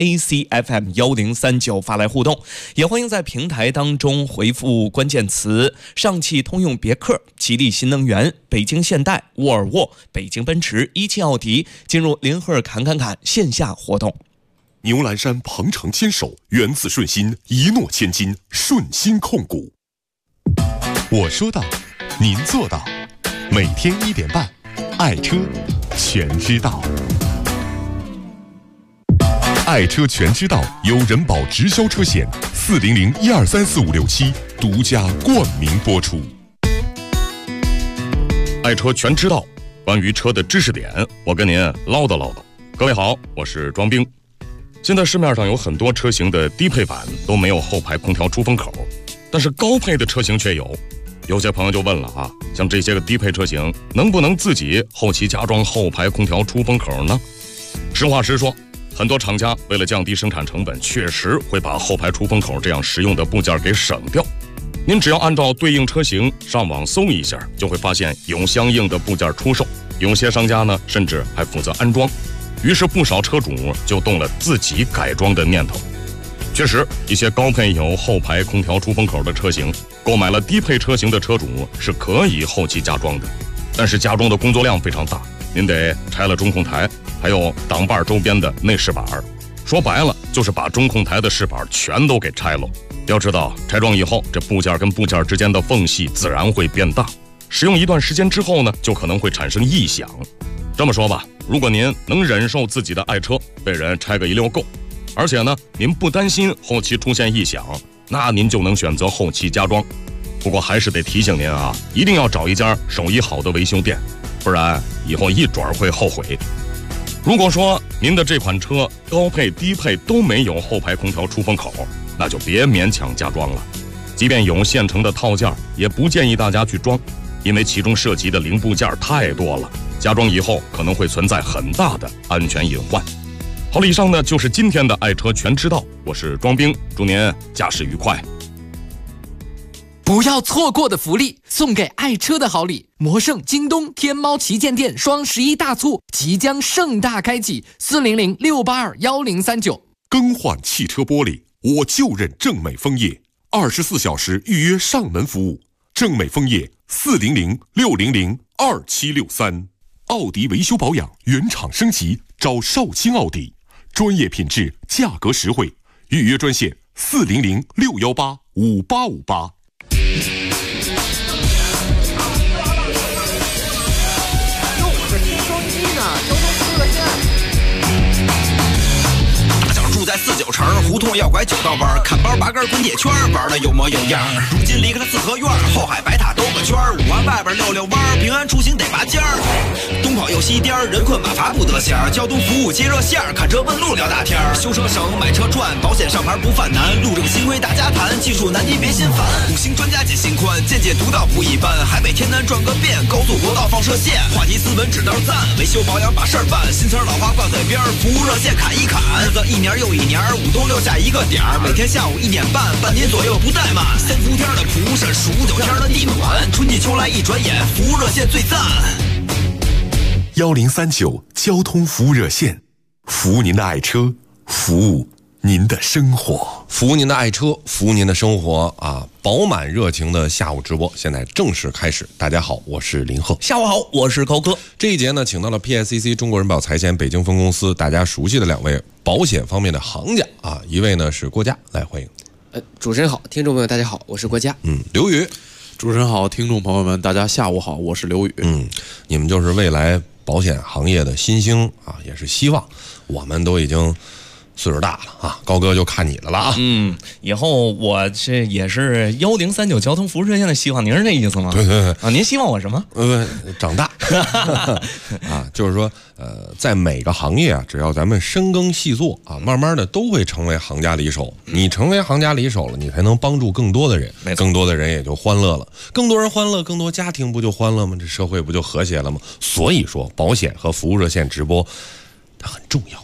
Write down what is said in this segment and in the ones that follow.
ACFM1039发来互动，也欢迎在平台当中回复关键词上汽通用别克、吉利新能源、北京现代、沃尔沃、北京奔驰、17奥迪进入林赫侃线下活动。 牛栏山鹏程牵手，源自顺心，一诺千金，顺心控股。我说到，您做到，每天1点半，爱车全知道。爱车全知道由人保直销车险400123456独家冠名播出。 爱车全知道，关于车的知识点，我跟您唠叨唠叨。各位好，我是庄兵。现在市面上有很多车型的低配版都没有后排空调出风口，但是高配的车型却有。有些朋友就问了啊，像这些个低配车型能不能自己后期加装后排空调出风口呢？实话实说，很多厂家为了降低生产成本，确实会把后排出风口这样实用的部件给省掉。您只要按照对应车型上网搜一下，就会发现有相应的部件出售，有些商家呢甚至还负责安装。于是不少车主就动了自己改装的念头。确实，一些高配有后排空调出风口的车型，购买了低配车型的车主是可以后期加装的，但是加装的工作量非常大，您得拆了中控台，还有挡把周边的内饰板，说白了就是把中控台的饰板全都给拆了。要知道，拆装以后，这部件跟部件之间的缝隙自然会变大，使用一段时间之后呢，就可能会产生异响。这么说吧，如果您能忍受自己的爱车被人拆个一溜够，而且呢，您不担心后期出现异响，那您就能选择后期加装。不过还是得提醒您啊，一定要找一家手艺好的维修店，不然以后一准会后悔。如果说您的这款车高配低配都没有后排空调出风口，那就别勉强加装了。即便有现成的套件，也不建议大家去装，因为其中涉及的零部件太多了，加装以后可能会存在很大的安全隐患。好了，以上呢就是今天的爱车全知道，我是庄兵，祝您驾驶愉快。 不要错过的福利，送给爱车的好礼！魔圣、京东、天猫旗舰店双11大促即将盛大开启，400-682-1039。 更换汽车玻璃，我就认正美枫叶，24小时预约上门服务。正美枫叶400-600-2763。奥迪维修保养原厂升级，找绍兴奥迪，专业品质，价格实惠。预约专线400-618-5858。 住在49城，胡同要拐9道弯，看包8根滚铁圈，玩的有模有样。如今离开了四合院，后海白塔兜个圈，5环外边溜溜弯，平安出行得拔尖儿。东跑又西颠，人困马乏不得闲，交通服务接热线，看车问路聊大天。修车省，买车赚，保险上牌不犯难，路正新规大家谈，技术难题别心烦。5星专家解心宽，见解独到不一般，海北天南转个遍，高速国道放射线，话题斯文指道赞，维修保养把事儿办，新词老话挂嘴边，服务热线砍一砍，日子一年又一年，5冬6夏一个点儿，每天下午1点半，半年左右不怠慢。3伏天的蒲扇，数9天的地暖，春季秋来一转眼，服务热线最赞。 1039交通服务热线，服务您的爱车，服务您的生活， 服务您的爱车，服务您的生活啊！饱满热情的下午直播现在正式开始。大家好，我是林鹤。 下午好，我是高哥。 这一节呢，请到了 PICC 中国人保财险北京分公司大家熟悉的2位保险方面的行家啊，一位呢是郭嘉，来欢迎。 主持人好，听众朋友大家好，我是郭嘉。 刘宇。 主持人好，听众朋友们大家下午好，我是刘宇。 你们就是未来保险行业的新星啊，也是希望。我们都已经岁数大了啊，高哥就看你的了啊。 以后我这也是1039交通服务热线的希望，您是这意思吗？ 对对对啊，您希望我什么？ 长大啊，就是说在每个行业啊，只要咱们深耕细作啊，慢慢的都会成为行家里手。你成为行家里手了，你才能帮助更多的人，更多的人也就欢乐了，更多人欢乐，更多家庭不就欢乐吗？这社会不就和谐了吗？所以说，保险和服务热线直播它很重要。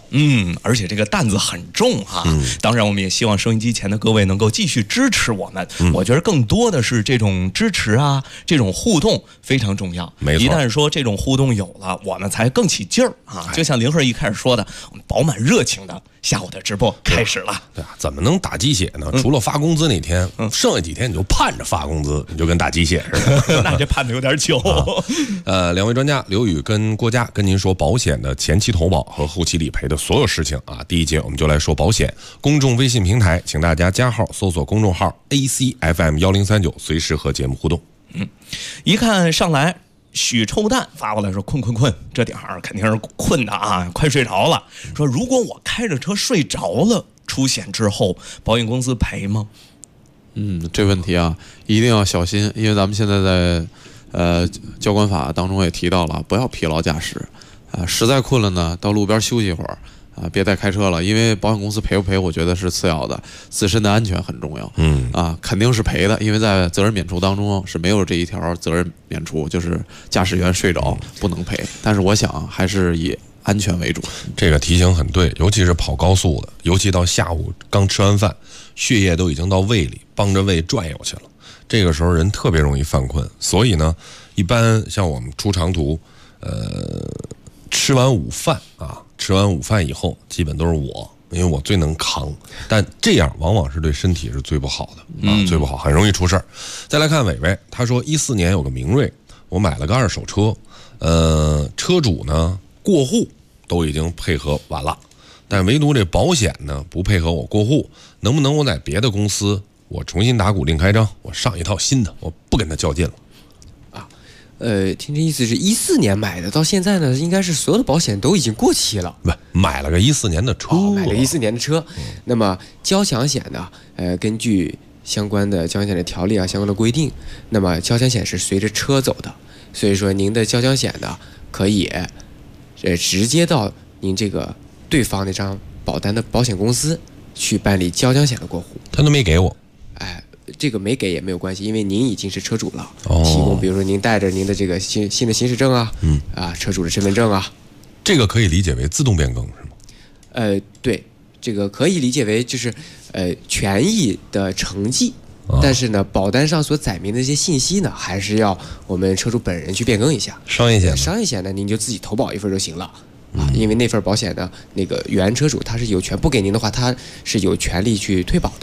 而且这个担子很重啊。当然，我们也希望收音机前的各位能够继续支持我们。我觉得更多的是这种支持啊，这种互动非常重要。 没错， 一旦说这种互动有了，我们才更起劲儿啊。就像林鹤一开始说的，我们饱满热情的下午的直播开始了。 对啊，怎么能打鸡血呢？除了发工资那天，剩下几天你就盼着发工资，你就跟打鸡血似的。 那这盼的有点久。 两位专家刘宇跟郭嘉跟您说保险的前期投保和后期理赔的所有事情啊。第一节我们就来说保险。公众微信平台，请大家加号搜索公众号 ACFM1039，随时和节目互动。 一看上来。许臭蛋发过来说困，这点儿肯定是困的啊，快睡着了。说如果我开着车睡着了，出险之后，保险公司赔吗？ 这问题啊一定要小心，因为咱们现在在交管法当中也提到了，不要疲劳驾驶啊，实在困了呢，到路边休息一会儿。别再开车了，因为保险公司赔不赔，我觉得是次要的，自身的安全很重要。肯定是赔的，因为在责任免除当中是没有这一条责任免除，就是驾驶员睡着不能赔。但是我想还是以安全为主。 这个提醒很对，尤其是跑高速的，尤其到下午刚吃完饭，血液都已经到胃里，帮着胃转悠去了。这个时候人特别容易犯困，所以呢，一般像我们出长途，吃完午饭以后，基本都是我，因为我最能扛。但这样往往是对身体是最不好的啊，最不好，很容易出事儿。再来看伟伟，他说14年有个明锐，我买了个二手车，车主呢过户都已经配合完了，但唯独这保险呢不配合我过户，能不能我在别的公司我重新打鼓另开张，我上一套新的，我不跟他较劲了。 听这意思是14年买的，到现在呢，应该是所有的保险都已经过期了。 不，买了个14年的车， 买了14年的车。那么交强险呢？根据相关的交强险的条例啊，相关的规定，那么交强险是随着车走的，所以说您的交强险呢，可以直接到您这个对方那张保单的保险公司去办理交强险的过户。 他都没给我。 这个没给也没有关系，因为您已经是车主了。提供，比如说您带着您的这个新的行驶证啊，车主的身份证啊， 这个可以理解为自动变更是吗？ 对，这个可以理解为就是权益的承继，但是呢，保单上所载明的这些信息呢，还是要我们车主本人去变更一下。商业险呢，您就自己投保一份就行了。因为那份保险呢，那个原车主他是有权不给您的话，他是有权利去退保的。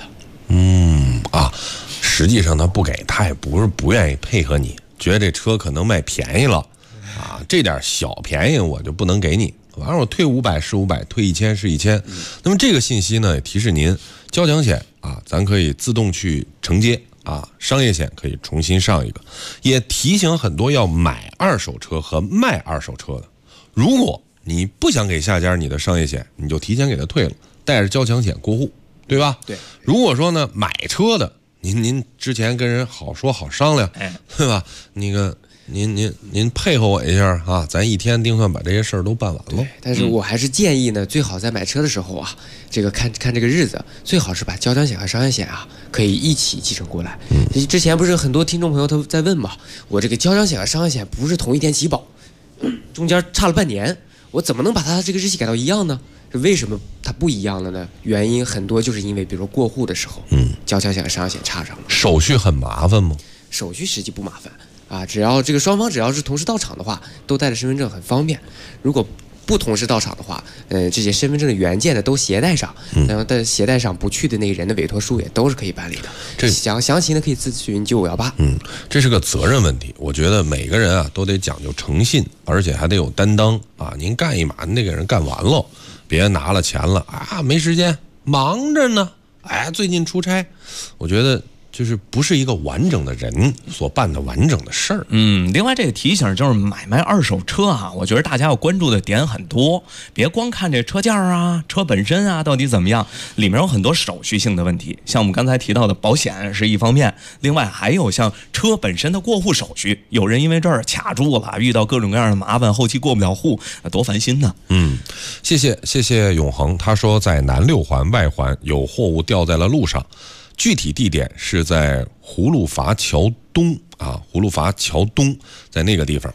实际上他不给，他也不是不愿意配合你，觉得这车可能卖便宜了这点小便宜我就不能给你，完了我退500是500，退1000是1000。那么这个信息呢，也提示您交强险咱可以自动去承接商业险可以重新上一个，也提醒很多要买二手车和卖二手车的，如果你不想给下家你的商业险，你就提前给他退了，带着交强险过户，对吧？ 对。 如果说呢买车的，您之前跟人好说好商量，对吧？那个您配合我一下咱一天定算把这些事儿都办完了。 对，但是我还是建议呢，最好在买车的时候这个看这个日子，最好是把交强险和商业险可以一起继承过来。之前不是很多听众朋友都在问嘛，我这个交强险和商业险不是同一天起保，中间差了半年，我怎么能把它这个日期改到一样呢？为什么它不一样了呢？原因很多，就是因为比如说过户的时候，交强险和商业险插上了。 手续很麻烦吗？ 手续实际不麻烦只要这个双方只要是同时到场的话，都带着身份证很方便。如果不同时到场的话，这些身份证的原件呢都携带上，然后但携带上不去的那个人的委托书也都是可以办理的。这详细呢可以咨询9518。 这是个责任问题，我觉得每个人都得讲究诚信，而且还得有担当您干一码，那个人干完了，别拿了钱了没时间，忙着呢，最近出差，我觉得就是不是一个完整的人所办的完整的事儿。 另外这个提醒就是买卖二手车我觉得大家要关注的点很多，别光看这车价车本身到底怎么样，里面有很多手续性的问题。像我们刚才提到的保险是一方面，另外还有像车本身的过户手续，有人因为这儿卡住了，遇到各种各样的麻烦，后期过不了户，多烦心呢。 谢谢永恒，他说在南6环外环有货物掉在了路上。具体地点是在葫芦筏桥东，在那个地方。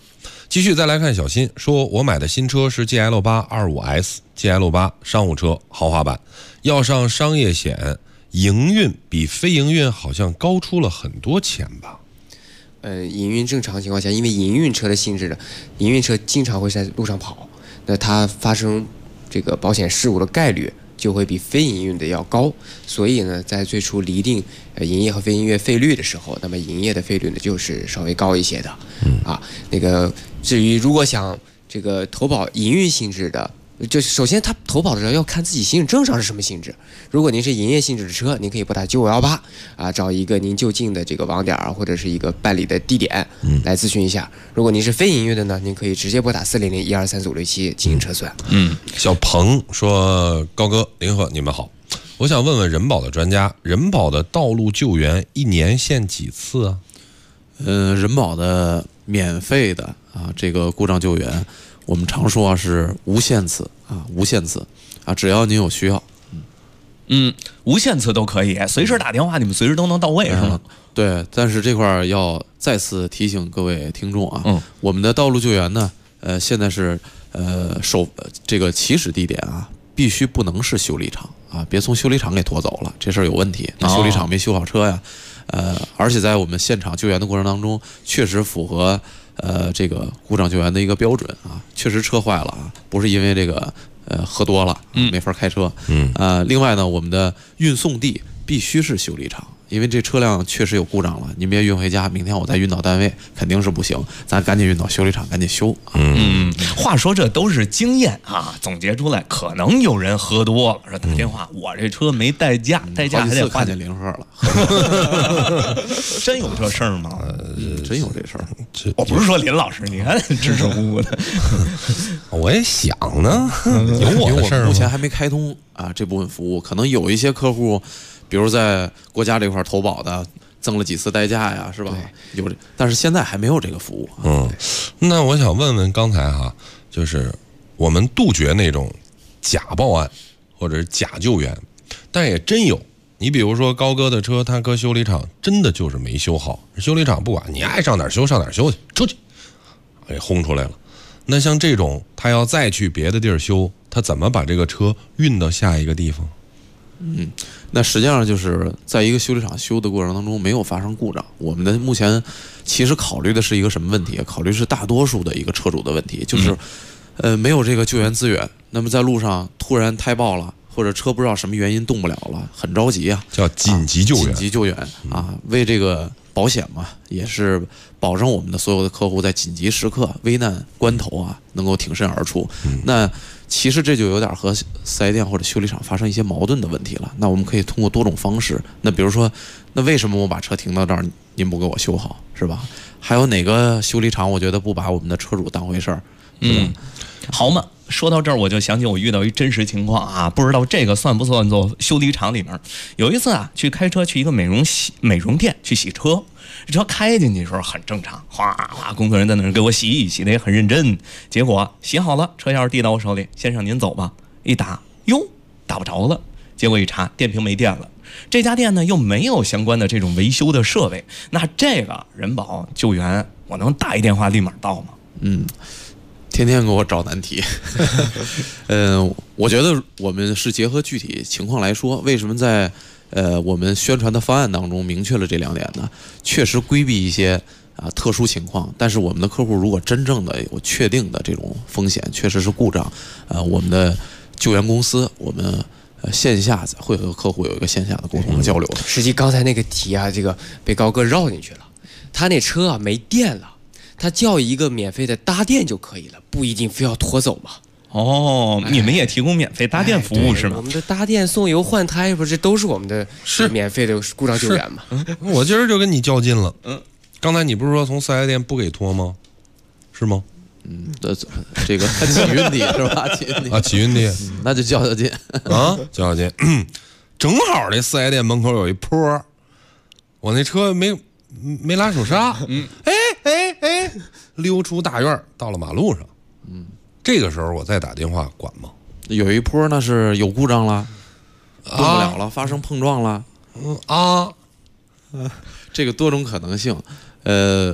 继续再来看小新说，我买的新车是 GL8 25S，GL8 商务车豪华版，要上商业险，营运比非营运好像高出了很多钱吧？ 营运正常情况下，因为营运车的性质的，营运车经常会在路上跑，那它发生这个保险事故的概率就会比非营运的要高，所以呢，在最初厘定营业和非营业费率的时候，那么营业的费率呢就是稍微高一些的，那个至于如果想这个投保营运性质的，就首先他投保的时候要看自己行驶证上是什么性质。如果您是营业性质的车，您可以拨打9518找一个您就近的这个网点或者是一个办理的地点来咨询一下。如果您是非营业的呢，您可以直接拨打400-1234567进行车损。 小鹏说，高哥林鹤你们好，我想问问人保的专家，人保的道路救援一年限几次啊？ 人保的免费的这个故障救援，我们常说是无限次无限次只要您有需要， 无限次都可以，随时打电话，你们随时都能到位，是吗？ 对，但是这块要再次提醒各位听众我们的道路救援呢，现在是这个起始地点必须不能是修理厂别从修理厂给拖走了，这事儿有问题。那修理厂没修好车呀，而且在我们现场救援的过程当中，确实符合这个故障救援的一个标准确实车坏了不是因为这个喝多了没法开车另外呢，我们的运送地必须是修理厂，因为这车辆确实有故障了，您别运回家，明天我再运到单位肯定是不行，咱赶紧运到修理厂赶紧修话说这都是经验总结出来，可能有人喝多了，说打电话我这车没代驾，代驾还得看见林鹤了真有这事儿吗？ 真有这事儿。 我不是说林老师，你看支支吾吾的我也想呢，有我的事儿吗？ 目前还没开通这部分服务，可能有一些客户比如在国家这块投保的增了几次代驾呀，是吧？有这，但是现在还没有这个服务那我想问问刚才就是我们杜绝那种假报案或者是假救援，但也真有。你比如说高哥的车，他搁修理厂真的就是没修好，修理厂不管你爱上哪儿修上哪儿修去，出去给轰出来了。那像这种他要再去别的地儿修，他怎么把这个车运到下一个地方？ 那实际上就是在一个修理厂修的过程当中没有发生故障，我们的目前其实考虑的是一个什么问题？考虑是大多数的一个车主的问题，就是没有这个救援资源，那么在路上突然胎爆了，或者车不知道什么原因动不了了，很着急叫紧急救援。 紧急救援为这个保险嘛，也是保证我们的所有的客户在紧急时刻、危难关头能够挺身而出。那其实这就有点和四 S 店或者修理厂发生一些矛盾的问题了。那我们可以通过多种方式，那比如说，那为什么我把车停到这儿，您不给我修好，是吧？还有哪个修理厂我觉得不把我们的车主当回事儿？ 好嘛，说到这儿我就想起我遇到一真实情况不知道这个算不算作修理厂里面。有一次去开车去一个美容店去洗车，这车开进去的时候很正常，哗哗工作人员在那儿给我洗的也很认真。结果洗好了，车钥匙递到我手里，先生您走吧。一打，哟，打不着了。结果一查，电瓶没电了。这家店呢又没有相关的这种维修的设备，那这个人保救援我能打一电话立马到吗？ 天天给我找难题。我觉得我们是结合具体情况来说，为什么在我们宣传的方案当中明确了这2点呢？确实规避一些特殊情况，但是我们的客户如果真正的有确定的这种风险，确实是故障，我们的救援公司，我们线下会和客户有一个线下的沟通和交流。 实际刚才那个题这个被高哥绕进去了，他那车没电了。他叫一个免费的搭电就可以了，不一定非要拖走嘛。 你们也提供免费搭电服务是吗？ 我们的搭电、送油、换胎，不是都是我们的免费的故障救援吗？ 我今儿就跟你较劲了。刚才你不是说从4S店不给拖吗？是吗？ 这个起运地是吧？ 起运地， 那就较劲较劲。正好这4S店门口有一坡，我那车没拉手刹，溜出大院到了马路上，这个时候我再打电话管吗？ 有一坡那是有故障了，动不了了，发生碰撞了， 啊， 这个多种可能性，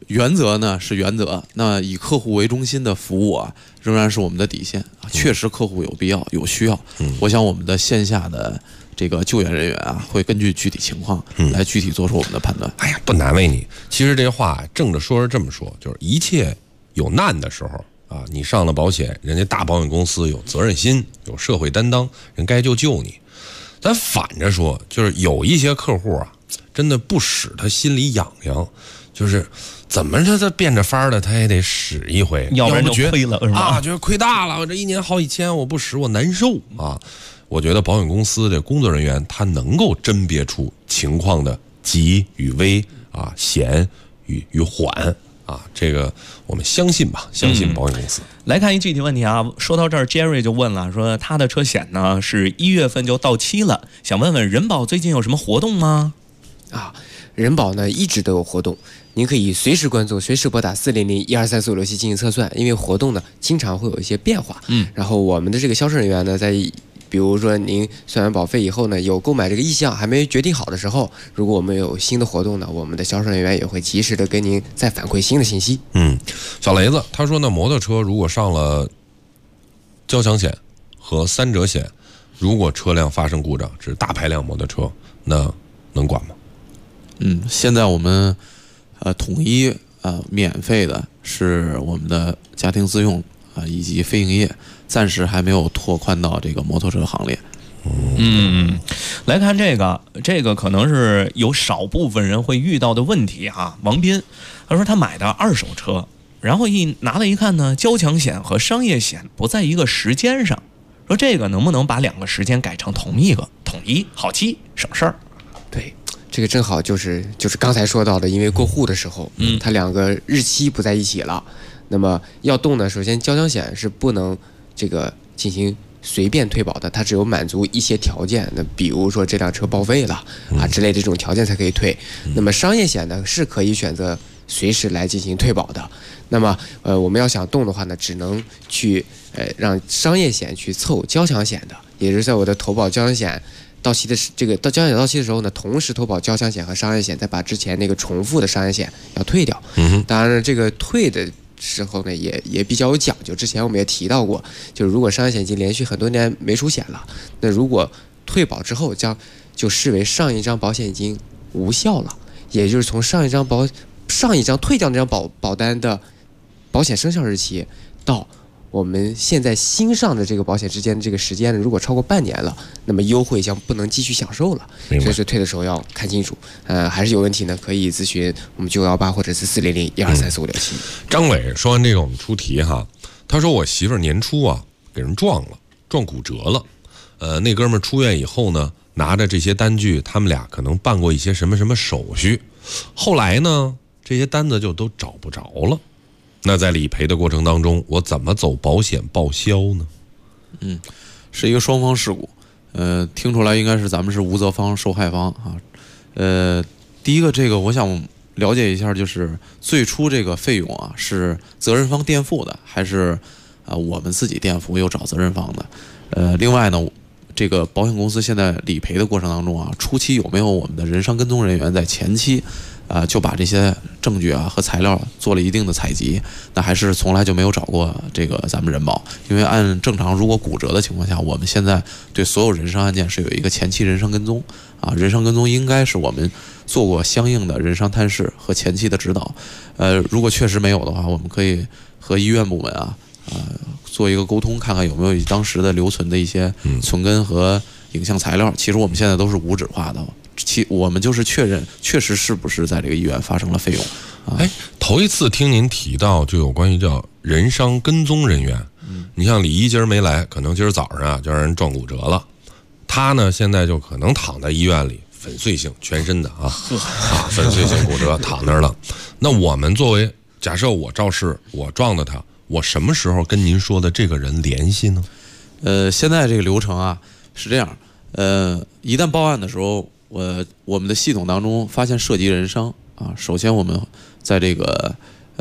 原则呢是原则，那以客户为中心的服务啊，仍然是我们的底线啊。确实客户有必要有需要，我想我们的线下的这个救援人员啊，会根据具体情况来具体做出我们的判断。 哎呀，不难为你。其实这话正着说是这么说，就是一切有难的时候啊，你上了保险，人家大保险公司有责任心，有社会担当，人该就救你。咱反着说，就是有一些客户啊，真的不使他心里痒痒，就是怎么他变着法儿的，他也得使一回， 要不然就觉得亏了是吧？ 啊，觉得亏大了，我这一年好几千，我不使我难受啊。我觉得保险公司的工作人员他能够甄别出情况的急与危啊，险与缓啊，这个我们相信吧，相信保险公司。 来看一具体问题啊，说到这儿 ，Jerry 就问了，说他的车险呢是1月份就到期了，想问问人保最近有什么活动吗？ 啊，人保呢一直都有活动，您可以随时关注，随时拨打400-1234567进行测算，因为活动呢经常会有一些变化。然后我们的这个销售人员呢，在比如说您算完保费以后呢，有购买这个意向还没决定好的时候，如果我们有新的活动呢，我们的销售人员也会及时的跟您再反馈新的信息。 小雷子他说呢，摩托车如果上了交强险和3者险，如果车辆发生故障，这是大排量摩托车，那能管吗？ 现在我们统一免费的是我们的家庭自用以及非营业，暂时还没有拓宽到这个摩托车行列。 来看这个可能是有少部分人会遇到的问题哈。王斌他说他买的2手车，然后拿来一看呢，交强险和商业险不在一个时间上，说这个能不能把2个时间改成统一，好记省事儿。 对，这个正好就是刚才说到的，因为过户的时候，它2个日期不在一起了。那么要动呢，首先交强险是不能这个进行随便退保的，它只有满足一些条件，那比如说这辆车报废了啊之类的这种条件才可以退。那么商业险呢是可以选择随时来进行退保的。那么我们要想动的话呢，只能去让商业险去凑交强险的，也就是在我的投保交强险到期的这个交强险到期的时候呢，同时投保交强险和商业险，再把之前那个重复的商业险要退掉。当然了，这个退的时候呢也比较有讲究，之前我们也提到过，就是如果商业险已经连续很多年没出险了，那如果退保之后就视为上一张保险已经无效了，也就是从上一张退掉那张保单的保险生效日期到我们现在新上的这个保险之间的这个时间呢，如果超过半年了，那么优惠将不能继续享受了。所以说退的时候要看清楚。还是有问题呢，可以咨询我们918或者是400-1234567。 张伟说完这个，我们出题哈。他说我媳妇儿年初啊给人撞骨折了。那哥们儿出院以后呢，拿着这些单据，他们俩可能办过一些什么什么手续，后来呢这些单子就都找不着了。那在理赔的过程当中，我怎么走保险报销呢？ 是一个双方事故，听出来应该是咱们是无责方、受害方啊。第一个这个我想了解一下，就是最初这个费用啊是责任方垫付的，还是我们自己垫付又找责任方的？另外呢，这个保险公司现在理赔的过程当中啊，初期有没有我们的人伤跟踪人员在前期就把这些证据和材料做了一定的采集，那还是从来就没有找过这个咱们人保。因为按正常，如果骨折的情况下，我们现在对所有人伤案件是有一个前期人伤跟踪人伤跟踪应该是我们做过相应的人伤探视和前期的指导。如果确实没有的话，我们可以和医院部门做一个沟通，看看有没有当时的留存的一些存根和影像材料。其实我们现在都是无纸化的。我们就是确认确实是不是在这个医院发生了费用。 头一次听您提到就有关于叫人伤跟踪人员。你像李一今儿没来，可能今儿早上就让人撞骨折了，他呢现在就可能躺在医院里，粉碎性全身的粉碎性骨折躺那儿了。那我们作为假设我肇事，我撞的他，我什么时候跟您说的这个人联系呢？ 现在这个流程是这样，一旦报案的时候，我们的系统当中发现涉及人伤首先我们在这个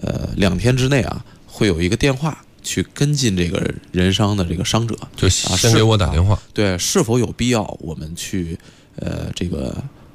2天之内会有一个电话去跟进这个人伤的这个伤者， 就先给我打电话， 对，是否有必要我们去这个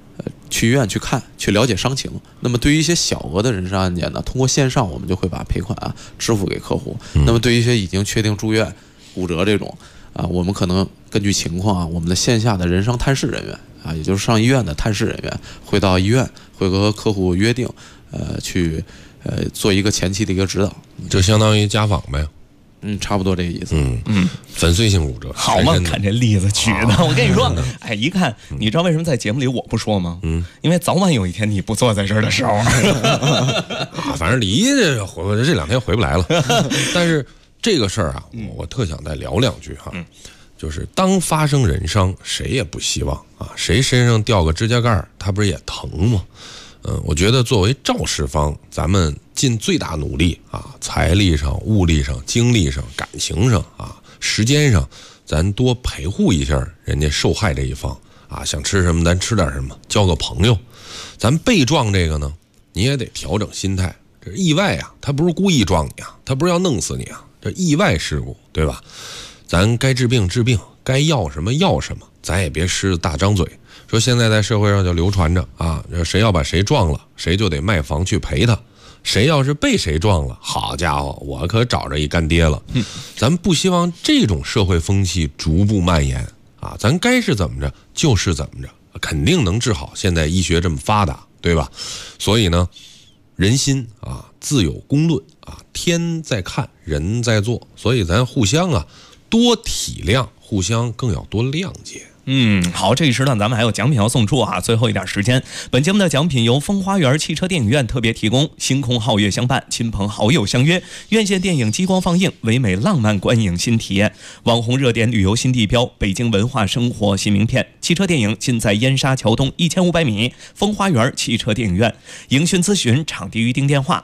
去医院去看，去了解伤情。那么对于一些小额的人身案件呢，通过线上我们就会把赔款支付给客户。那么对于一些已经确定住院骨折这种我们可能根据情况我们的线下的人伤探视人员也就是上医院的探视人员会到医院，会和客户约定去做一个前期的一个指导， 就相当于家访呗。 差不多这个意思。 粉碎性骨折， 好嘛，看这例子举的，我跟你说，哎，一看，你知道为什么在节目里我不说吗？因为早晚有一天你不坐在这儿的时候， 反正离这2天回不来了。但是这个事儿我特想再聊2句哈。就是当发生人伤，谁也不希望谁身上掉个指甲盖他不是也疼吗？我觉得作为肇事方，咱们尽最大努力财力上、物力上、精力上、感情上时间上，咱多陪护一下人家受害这一方想吃什么咱吃点什么，交个朋友。咱被撞这个呢，你也得调整心态，这意外他不是故意撞你他不是要弄死你这意外事故，对吧？咱该治病治病，该要什么要什么，咱也别狮子大张嘴。说现在在社会上就流传着谁要把谁撞了，谁就得卖房去赔他。谁要是被谁撞了，好家伙，我可找着一干爹了。咱不希望这种社会风气逐步蔓延咱该是怎么着就是怎么着，肯定能治好。现在医学这么发达，对吧？所以呢，人心自有公论天在看，人在做，所以咱互相多体谅，互相更要多谅解。 好，这一时段咱们还有奖品要送出最后一点时间。本节目的奖品由风花园汽车电影院特别提供，星空皓月相伴，亲朋好友相约，院线电影激光放映，唯美浪漫观影新体验，网红热点旅游新地标，北京文化生活新名片。汽车电影尽在燕莎桥东1500米风花园汽车电影院。营讯咨询场地预订电话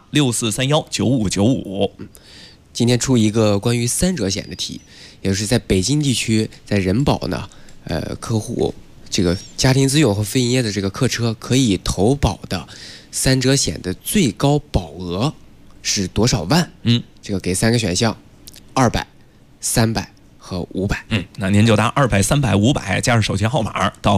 6431955595。 今天出一个关于3者险的题，也就是在北京地区，在人保呢，客户这个家庭自用和非营业的这个客车可以投保的3者险的最高保额是多少万？这个给3个选项：200、300和500。 那您就答200、300、500，加上手机号码到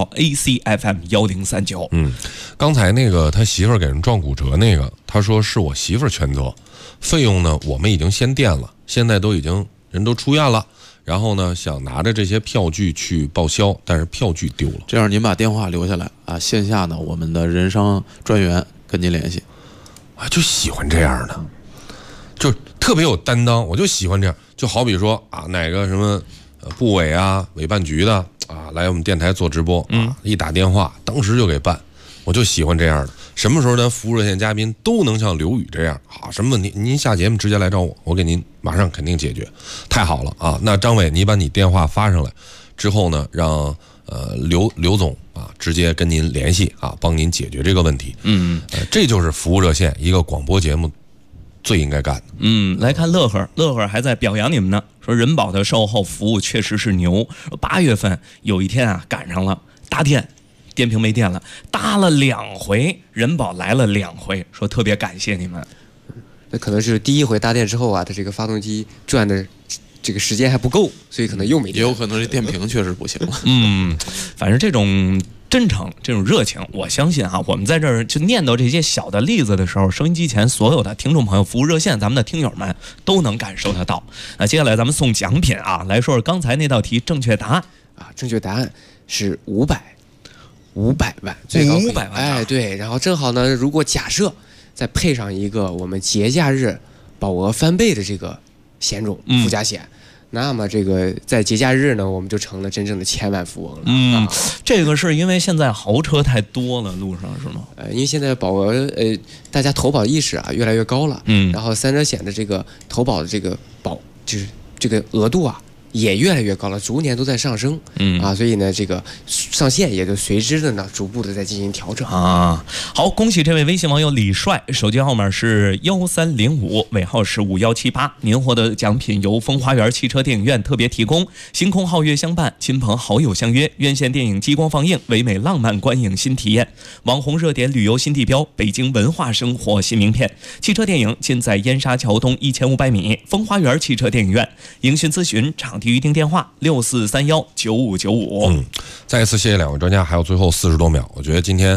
ACFM1039。 刚才那个他媳妇儿给人撞骨折那个，他说是我媳妇儿全责，费用呢我们已经先垫了，现在都已经人都出院了。然后呢，想拿着这些票据去报销，但是票据丢了。 这样您把电话留下来线下呢，我们的人伤专员跟您联系。 就喜欢这样的，就特别有担当，我就喜欢这样。就好比说哪个什么部委委办局的来我们电台做直播一打电话当时就给办，我就喜欢这样的。什么时候咱服务热线嘉宾都能像刘宇这样什么问题您下节目直接来找我，我给您马上肯定解决，太好了那张伟，你把你电话发上来之后呢，让刘总直接跟您联系帮您解决这个问题。这就是服务热线一个广播节目最应该干的。 来看乐呵还在表扬你们呢，说人保的售后服务确实是牛。8月份有一天赶上了搭电瓶没电了，搭了2回，人保来了2回，说特别感谢你们。 那可能是第一回搭电之后它这个发动机转的这个时间还不够，所以可能又没电。 也有可能这电瓶确实不行了。 反正这种真诚，这种热情，我相信我们在这儿就念叨这些小的例子的时候，收音机前所有的听众朋友，服务热线咱们的听友们都能感受得到。那接下来咱们送奖品来说说刚才那道题正确答案正确答案是500万，最高 500万。 对，然后正好呢，如果假设再配上一个我们节假日保额翻倍的这个险种附加险，那么这个在节假日呢，我们就成了真正的千万富翁了。 这个是因为现在豪车太多了，路上是吗？ 因为现在保额大家投保意识越来越高了，然后3者险的这个投保的这个就是这个额度也越来越高了，逐年都在上升，所以呢，这个上限也就随之的呢，逐步的在进行调整好，恭喜这位微信网友李帅，手机号码是1305，尾号是5178，您获得奖品由风花园汽车电影院特别提供，星空皓月相伴，亲朋好友相约，院线电影激光放映，唯美浪漫观影新体验，网红热点旅游新地标，北京文化生活新名片。汽车电影尽在燕莎桥东1500米风花园汽车电影院。营讯咨询场地预订电话64319595。 再一次谢谢2位专家，还有最后40多秒，我觉得今天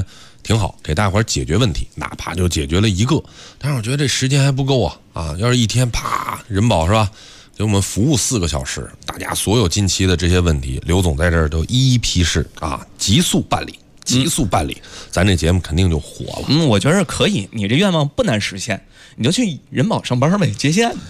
挺好，给大伙儿解决问题，哪怕就解决了一个，但是我觉得这时间还不够啊！要是一天啪人保是吧，给我们服务4个小时，大家所有近期的这些问题，刘总在这儿都一一批示啊，急速办理。咱这节目肯定就火了。 我觉得可以，你这愿望不难实现，你就去人保上班呗，接线。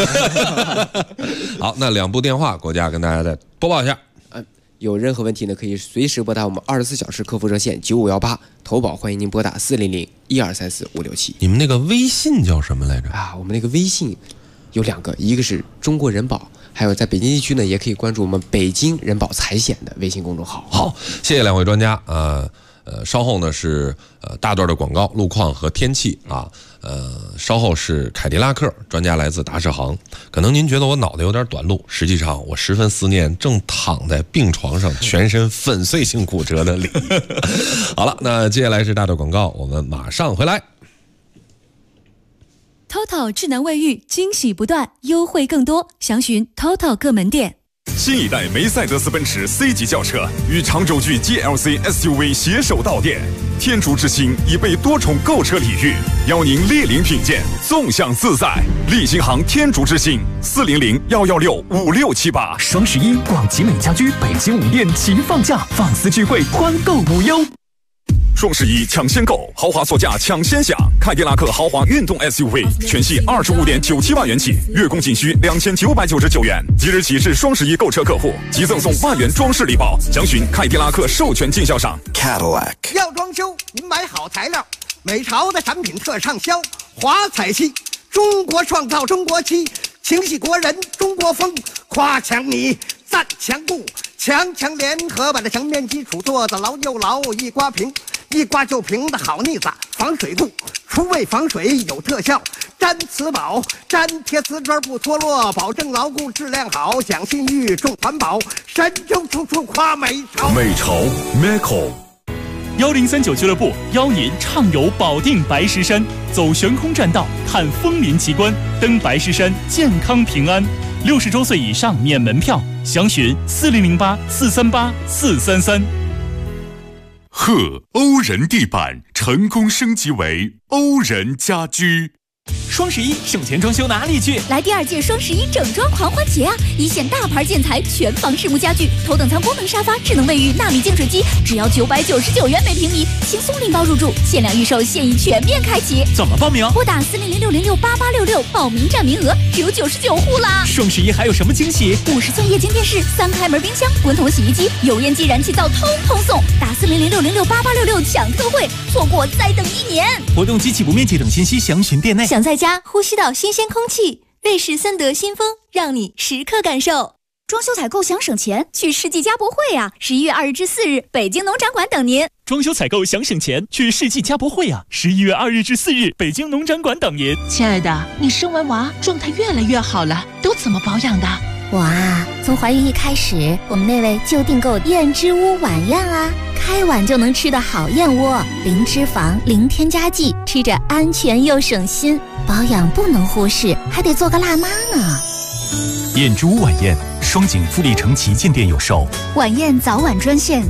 好，那2部电话，国家跟大家再播报一下。 有任何问题呢，可以随时拨打我们24小时客服热线9518，投保欢迎您拨打400-1234-567。 你们那个微信叫什么来着？ 我们那个微信有2个，一个是中国人保，还有在北京地区呢，也可以关注我们北京人保财险的微信公众号。 好，谢谢2位专家。稍后呢是大段的广告、路况和天气啊。稍后是凯迪拉克专家来自达世行。可能您觉得我脑袋有点短路，实际上我十分思念正躺在病床上全身粉碎性骨折的李毅。好了，那接下来是大段广告，我们马上回来。 TOTO 智能卫浴惊喜不断，优惠更多，详询 TOTO 各门店。 新一代梅赛德斯奔驰 C 级轿车与长轴距 GLC SUV 携手到店，天竺之星已被多重购车礼遇，邀您莅临品鉴，纵享自在。立新行天竺之星400-116-5678。 双11广集美家居北京5店齐放价，放肆聚会，欢购无忧。 双11抢先购，豪华座驾抢先享。凯迪拉克豪华运动 SUV 全系25.97万元起，月供仅需2999元。即日起至双11购车客户即赠送万元装饰礼包，详询凯迪拉克授权经销商 Cadillac。 要装修，您买好材料，美潮的产品特畅销。华彩漆，中国创造中国漆，情系国人中国风，夸强你赞强固，强联合把这墙面基础做得牢又牢，一刮平。一刮就平的好腻子，防水固，除味防水有特效，粘瓷宝，粘贴瓷砖不脱落，保证牢固质量好，讲信誉重环保，神州处处夸美潮。 美潮 1039 俱乐部邀您畅游保定白石山，走悬空栈道，看枫林奇观，登白石山健康平安。60周岁以上免门票，详询4008-438-433。 欧人地板成功升级为欧人家居。 双11省钱装修哪里去？ 来第2届双11整装狂欢节啊！一线大牌建材，全房实木家具，头等舱功能沙发，智能卫浴，纳米净水机，只要999元每平米，轻松拎包入住，限量预售，现已全面开启。 怎么报名？ 拨打400-606-8866，报名占名额只有99户啦！ 双11还有什么惊喜 ？50寸液晶电视，3开门冰箱，滚筒洗衣机，油烟机、燃气灶通通送。打400-606-8866抢特惠，错过再等1年。 活动及起步面积等信息详询店内。 想在家呼吸到新鲜空气，瑞士森德新风让你时刻感受。装修采购想省钱，去世纪家博会啊！11月2日至4日，北京农展馆等您。 装修采购想省钱，去世纪家博会啊！11月2日至4日，北京农展馆等您。 亲爱的，你生完娃状态越来越好了，都怎么保养的？ 我啊，从怀孕一开始，我们那位就订购燕之屋晚宴啊，开碗就能吃的好燕窝，零脂肪，零添加剂，吃着安全又省心。保养不能忽视，还得做个辣妈呢。 燕之屋晚宴，双井富力城旗舰店有售。 晚宴早晚专线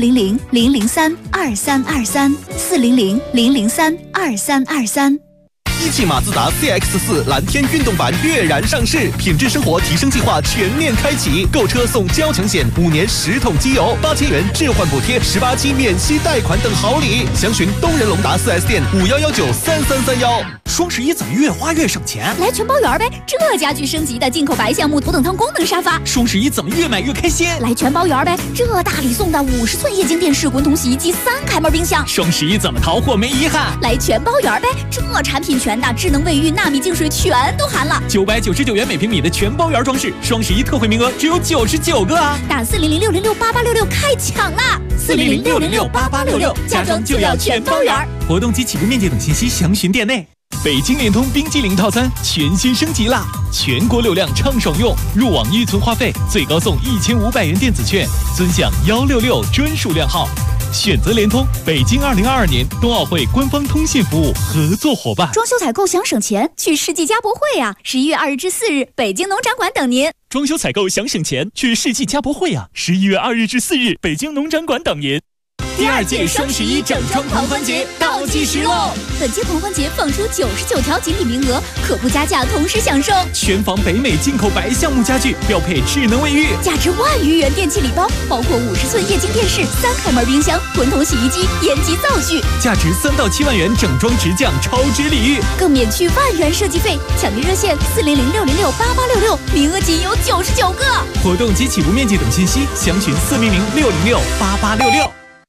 400-003-2323 400-003-2323。 一汽马自达 CX-4 蓝天运动版跃然上市，品质生活提升计划全面开启，购车送交强险，5年10桶机油，8000元置换补贴，18期免息贷款等好礼。详询东仁龙达 4S 店51193331。 双11怎么越花越省钱？ 来全包圆呗！这家具升级的进口白橡木头等舱功能沙发。 双11怎么越买越开心？ 来全包圆呗！这大礼送的50寸液晶电视、滚筒洗衣机、3开门冰箱。 双11怎么淘货没遗憾？ 来全包圆呗！这产品全的，智能卫浴、纳米净水全都含了。 999元每平米的全包圆装饰，双11特惠名额只有99个啊！ 打400-606-8866开抢啦！400-606-8866，家装就要全包圆。 活动及起步面积等信息详询店内。北京联通冰激凌套餐全新升级啦！全国流量畅爽用，入网预存话费最高送1500元电子券，尊享166专属量号。选择联通，北京2022年冬奥会官方通信服务合作伙伴。 装修采购想省钱，去世纪家博会啊！11月2日至4日，北京农展馆等您。 装修采购想省钱，去世纪家博会啊！11月2日至4日，北京农展馆等您。 第2届双11整装狂欢节倒计时喽！ 本届狂欢节放出99条锦鲤名额，可不加价同时享受全房北美进口白橡木家具，标配智能卫浴， 价值1万余元电器礼包，包括50寸液晶电视、3开门冰箱、滚筒洗衣机、烟机灶具， 价值3到7万元整装直降超值礼遇， 更免去1万元设计费。抢订热线400-606-8866，名额仅有99个。 活动及起步面积等信息，详询400-606-8866。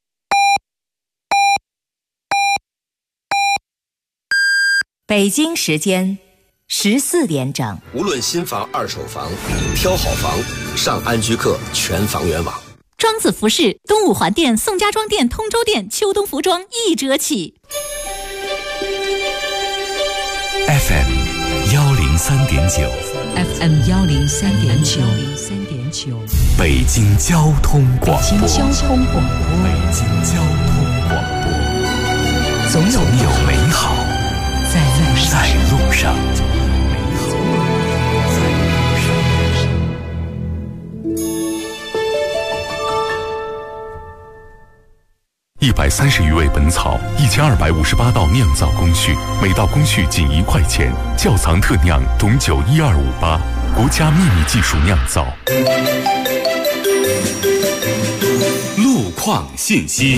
北京时间14点整。 无论新房、二手房，挑好房，上安居客全房源网。 庄子服饰，东五环店、宋家庄店、通州店、秋冬服装1折起。 FM 103.9 FM 103.9 北京交通广播。 北京交通广播。 北京交通广播。总有美好在路上。130余味本草，1258道酿造工序，每道工序仅1块钱。窖藏特酿董酒12588，国家秘密技术酿造。路况信息。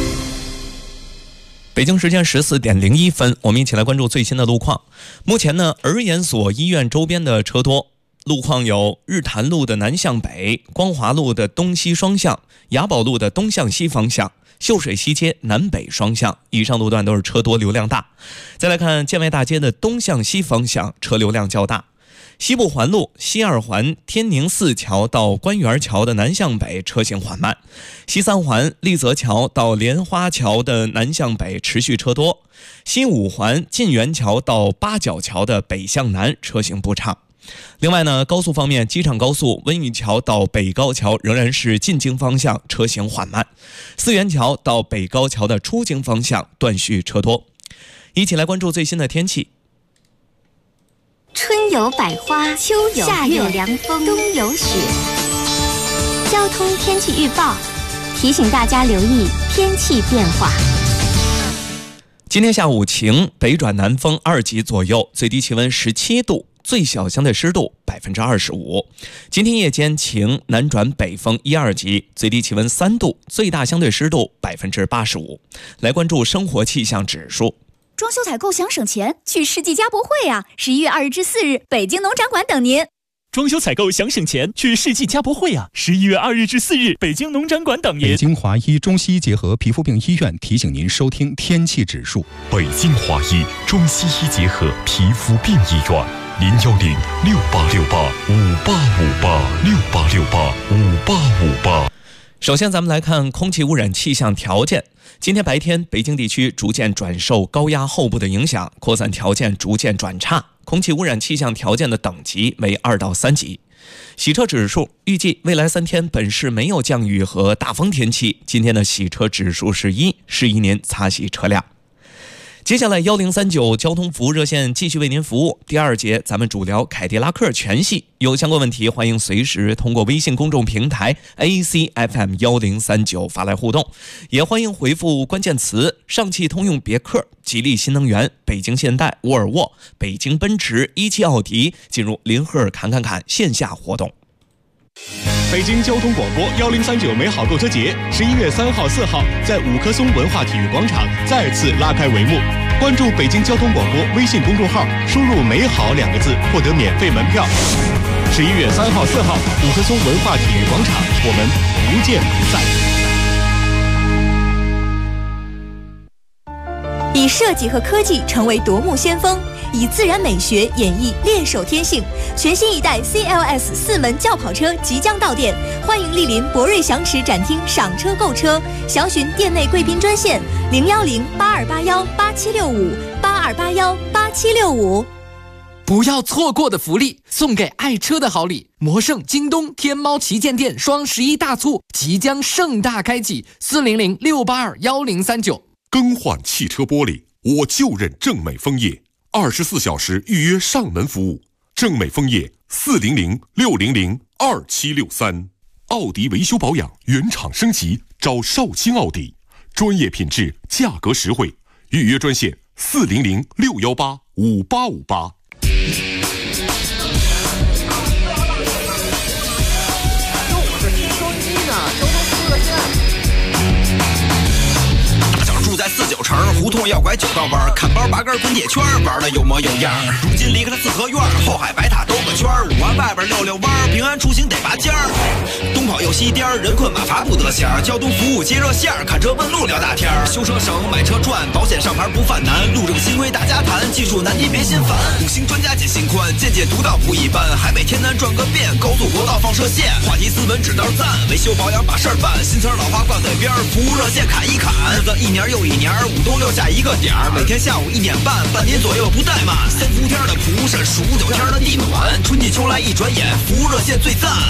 北京时间14点01分，我们一起来关注最新的路况。目前呢，儿研所医院周边的车多，路况有日坛路的南向北、光华路的东西双向、雅宝路的东向西方向、秀水西街南北双向，以上路段都是车多流量大。再来看建外大街的东向西方向，车流量较大。西部环路西二环天宁寺桥到官园桥的南向北车行缓慢，西三环丽泽桥到莲花桥的南向北持续车多，西五环晋园桥到八角桥的北向南车行不畅。另外呢，高速方面，机场高速温榆桥到北高桥仍然是进京方向车行缓慢，四元桥到北高桥的出京方向断续车多。一起来关注最新的天气。 春有百花，秋有夏有凉风，冬有雪。交通天气预报提醒大家留意天气变化。 今天下午晴，北转南风2级左右，最低气温17度，最小相对湿度25%。今天夜间晴，南转北风1、2级，最低气温3度，最大相对湿度85%。来关注生活气象指数。 装修采购想省钱，去世纪家博会啊！11月2日至4日，北京农展馆等您。 装修采购想省钱，去世纪家博会啊！11月2日至4日，北京农展馆等您。 北京华医中西医结合皮肤病医院提醒您收听天气指数。 北京华医中西医结合皮肤病医院，010-6868-5858，6868-5858。 首先咱们来看空气污染气象条件。今天白天，北京地区逐渐转受高压后部的影响，扩散条件逐渐转差，空气污染气象条件的等级为2到3级。洗车指数预计未来3天本市没有降雨和大风天气，今天的洗车指数是1，适宜您擦洗车辆。接下来1039交通服务热线继续为您服务。第2节咱们主聊凯迪拉克全系，有相关问题欢迎随时通过微信公众平台 ACFM 1039发来互动，也欢迎回复关键词上汽通用别克、吉利新能源、北京现代、沃尔沃、北京奔驰、17奥迪进入林赫尔侃线下活动。 北京交通广播1039美好购车节11月3号、4号在五棵松文化体育广场再次拉开帷幕。关注北京交通广播微信公众号，输入美好2个字获得免费门票。11月3号、4号五棵松文化体育广场，我们不见不散。以设计和科技成为夺目先锋，以自然美学演绎猎手天性。全新一代 CLS 4门轿跑车即将到店，欢迎莅临博瑞祥驰展厅赏车购车，详询店内贵宾专线010-8281-8765，8281-8765。 不要错过的福利，送给爱车的好礼。魔圣、京东、天猫旗舰店双11大促即将盛大开启，400-682-1039。 更换汽车玻璃，我就认正美枫叶，24小时预约上门服务。正美枫叶400-600-2763。奥迪维修保养原厂升级，找绍兴奥迪专业品质，价格实惠。预约专线400-618-5858。 住在49城，胡同要拐9道弯，看包拔根滚铁圈，玩的有模有样。如今离开了四合院，后海白塔兜个圈，5环外边溜溜弯，平安出行得拔尖儿。东跑又西颠，人困马乏不得闲。交通服务接热线，看车问路聊大天。修车省，买车赚，保险上牌不犯难。路这个新规大家谈，技术难题别心烦。5星专家解心宽，见解独到不一般。海北天南转个遍，高速国道放射线。话题斯文指道赞，维修保养把事儿办。新词老话挂嘴边，服务热线砍一砍。日子一年又一年，5都6下一个点儿，每天下午1点半，半年左右不怠慢。3伏天的蒲是数9天的地暖，春季秋来一转眼，服务热线最赞。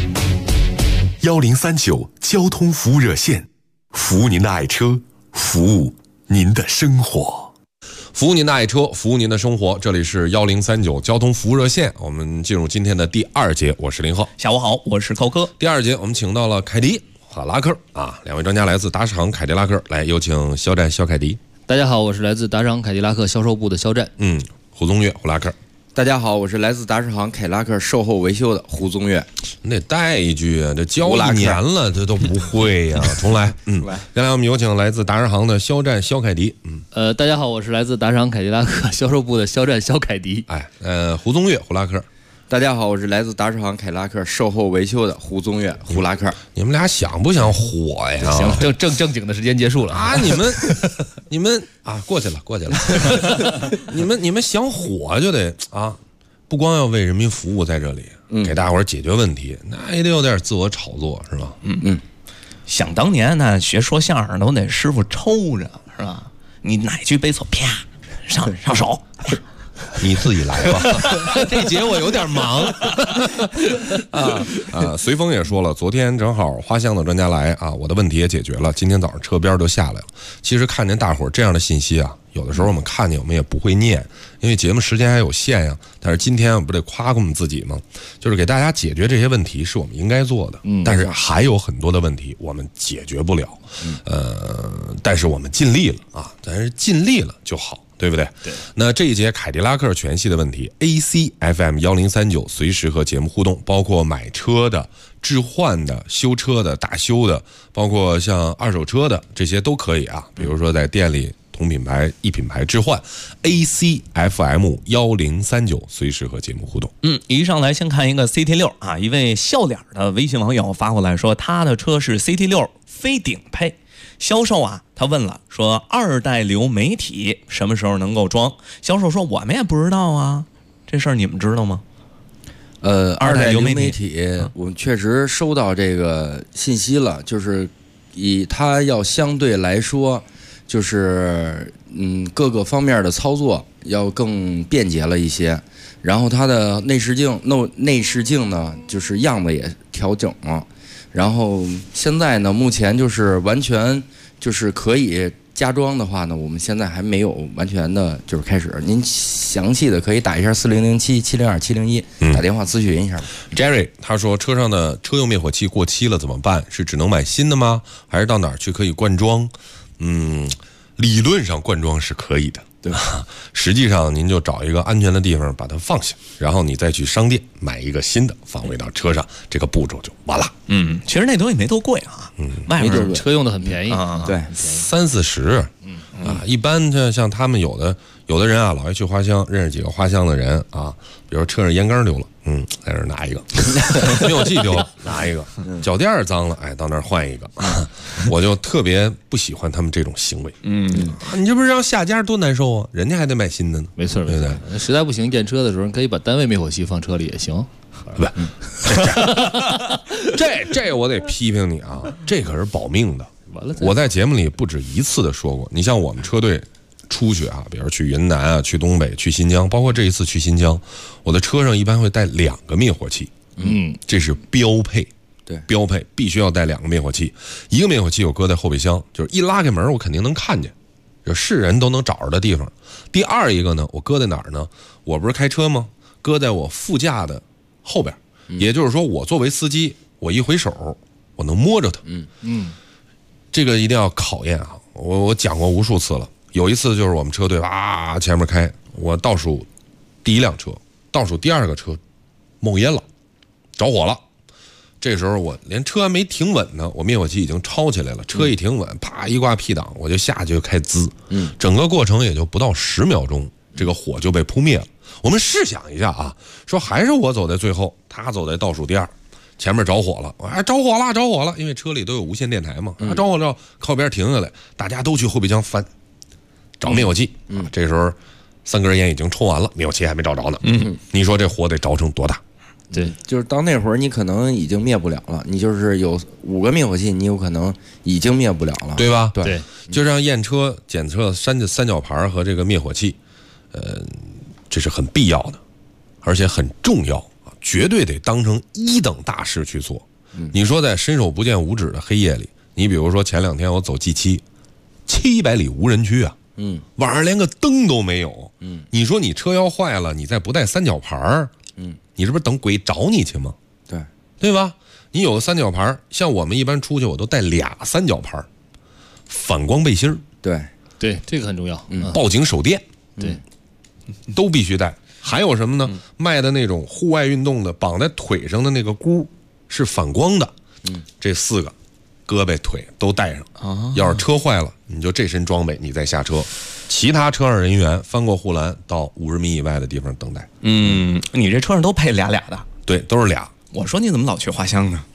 1039交通服务热线，服务您的爱车，服务您的生活。 服务您的爱车，服务您的生活。这里是1039交通服务热线，我们进入今天的第2节，我是林浩。 下午好，我是高哥。 第2节我们请到了凯迪和拉克啊，两位专家来自打赏凯迪拉克，来有请肖战肖凯迪。 大家好，我是来自打赏凯迪拉克销售部的肖战。 胡宗岳胡拉克。 大家好，我是来自达世行凯迪拉克售后维修的胡宗岳。 你得带一句啊，这教1年了，这都不会呀、重来。接下来我们有请来自达世行的肖战肖凯迪。 大家好，我是来自打赏凯迪拉克销售部的肖战肖凯迪。 胡宗岳胡拉克。 大家好，我是来自达世行凯迪拉克售后维修的胡宗岳胡拉克。 你们俩想不想火呀？ 行，正经的时间结束了啊！你们啊，过去了。你们想火就得啊，不光要为人民服务在这里，给大伙儿解决问题，那也得有点自我炒作，是吧？ 想当年呢，学说相声都得师傅抽着，是吧？你哪句背错，啪上手。 你自己来吧，这节我有点忙随风也说了，昨天正好花乡的专家来啊，我的问题也解决了，今天早上车边就下来了。其实看见大伙儿这样的信息啊，有的时候我们看见我们也不会念，因为节目时间还有限呀。但是今天我们不得夸我们自己吗？就是给大家解决这些问题是我们应该做的，但是还有很多的问题我们解决不了，但是我们尽力了啊，咱是尽力了就好。对不对？对。那这一节凯迪拉克全系的问题 ，AC FM1039随时和节目互动，包括买车的、置换的、修车的、大修的，包括像二手车的这些都可以啊。比如说在店里同品牌、异品牌置换 ，AC FM1039随时和节目互动。 一上来先看一个 CT6啊，一位笑脸的微信网友发过来说，他的车是 CT6非顶配。销售啊，他问了，说2代流媒体什么时候能够装？销售说我们也不知道啊，这事儿你们知道吗 ？2代流媒体，我们确实收到这个信息了，就是以它要相对来说，就是各个方面的操作要更便捷了一些，然后它的内视镜呢，就是样子也调整了。然后现在呢，目前就是完全就是可以加装的话呢，我们现在还没有完全的就是开始。您详细的可以打一下4007-702-701，打电话咨询一下。 Jerry 他说车上的车用灭火器过期了怎么办？是只能买新的吗？还是到哪儿去可以灌装？理论上灌装是可以的。对吧？实际上您就找一个安全的地方把它放下，然后你再去商店买一个新的放回到车上，这个步骤就完了。 其实那东西没多贵啊， 外面车用的很便宜啊，对 ，30-40，一般像他们有的人啊，老爱去花乡，认识几个花乡的人啊，比如车上烟杆丢了，在那儿拿一个，灭火器丢了拿一个，脚垫脏了，到那儿换一个，我就特别不喜欢他们这种行为。你这不是让下家多难受啊？人家还得买新的呢。 没错，对不对？实在不行验车的时候，可以把单位灭火器放车里也行。 不，这我得批评你啊，这可是保命的。我在节目里不止一次的说过，你像我们车队出去啊，比如去云南啊、去东北、去新疆，包括这一次去新疆，我的车上一般会带2个灭火器，这是标配， 对， 标配必须要带2个灭火器，一个灭火器我搁在后备箱，就是一拉开门我肯定能看见，是人都能找着的地方。第二一个呢，我搁在哪儿呢？我不是开车吗？搁在我副驾的后边，也就是说我作为司机，我一回手我能摸着它。这个一定要考验啊！ 我讲过无数次了。有一次就是我们车队前面开，我倒数第一辆车，倒数第二个车冒烟了，着火了。这时候我连车还没停稳呢，我灭火器已经抄起来了，车一停稳，啪一挂 P 档，我就下去就开滋。整个过程也就不到10秒钟，这个火就被扑灭了。我们试想一下啊，说还是我走在最后，他走在倒数第二，前面着火了，着火了，因为车里都有无线电台嘛，着火，靠边停下来，大家都去后备箱翻，找灭火器。这时候3根烟已经抽完了，灭火器还没着着呢。你说这火得着成多大？ 对，就是到那会儿你可能已经灭不了了，你就是有5个灭火器，你有可能已经灭不了了， 对吧？ 对， 就让验车检测三角牌和这个灭火器，这是很必要的，而且很重要，绝对得当成1等大事去做。你说在伸手不见五指的黑夜里，你比如说前2天我走 G7，700里无人区啊，晚上连个灯都没有，你说你车要坏了，你再不带3角牌，你这不是等鬼找你去吗？对吧？你有个3角牌，像我们一般出去我都带俩3角牌，反光背心儿， 对，这个很重要。 报警手电， 对， 都必须带。还有什么呢？卖的那种户外运动的绑在腿上的那个箍是反光的，这4个胳膊腿都带上。要是车坏了，你就这身装备你再下车，其他车上人员翻过护栏到50米以外的地方等待。 你这车上都配俩的？ 对，都是俩。 我说你怎么老去花乡呢？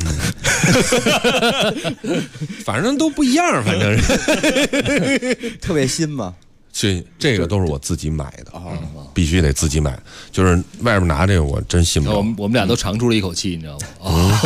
反正都不一样，反正是特别新嘛。 这个都是我自己买的，必须得自己买。就是外边拿这个，我真信不了。 我们俩都长出了一口气，你知道吗？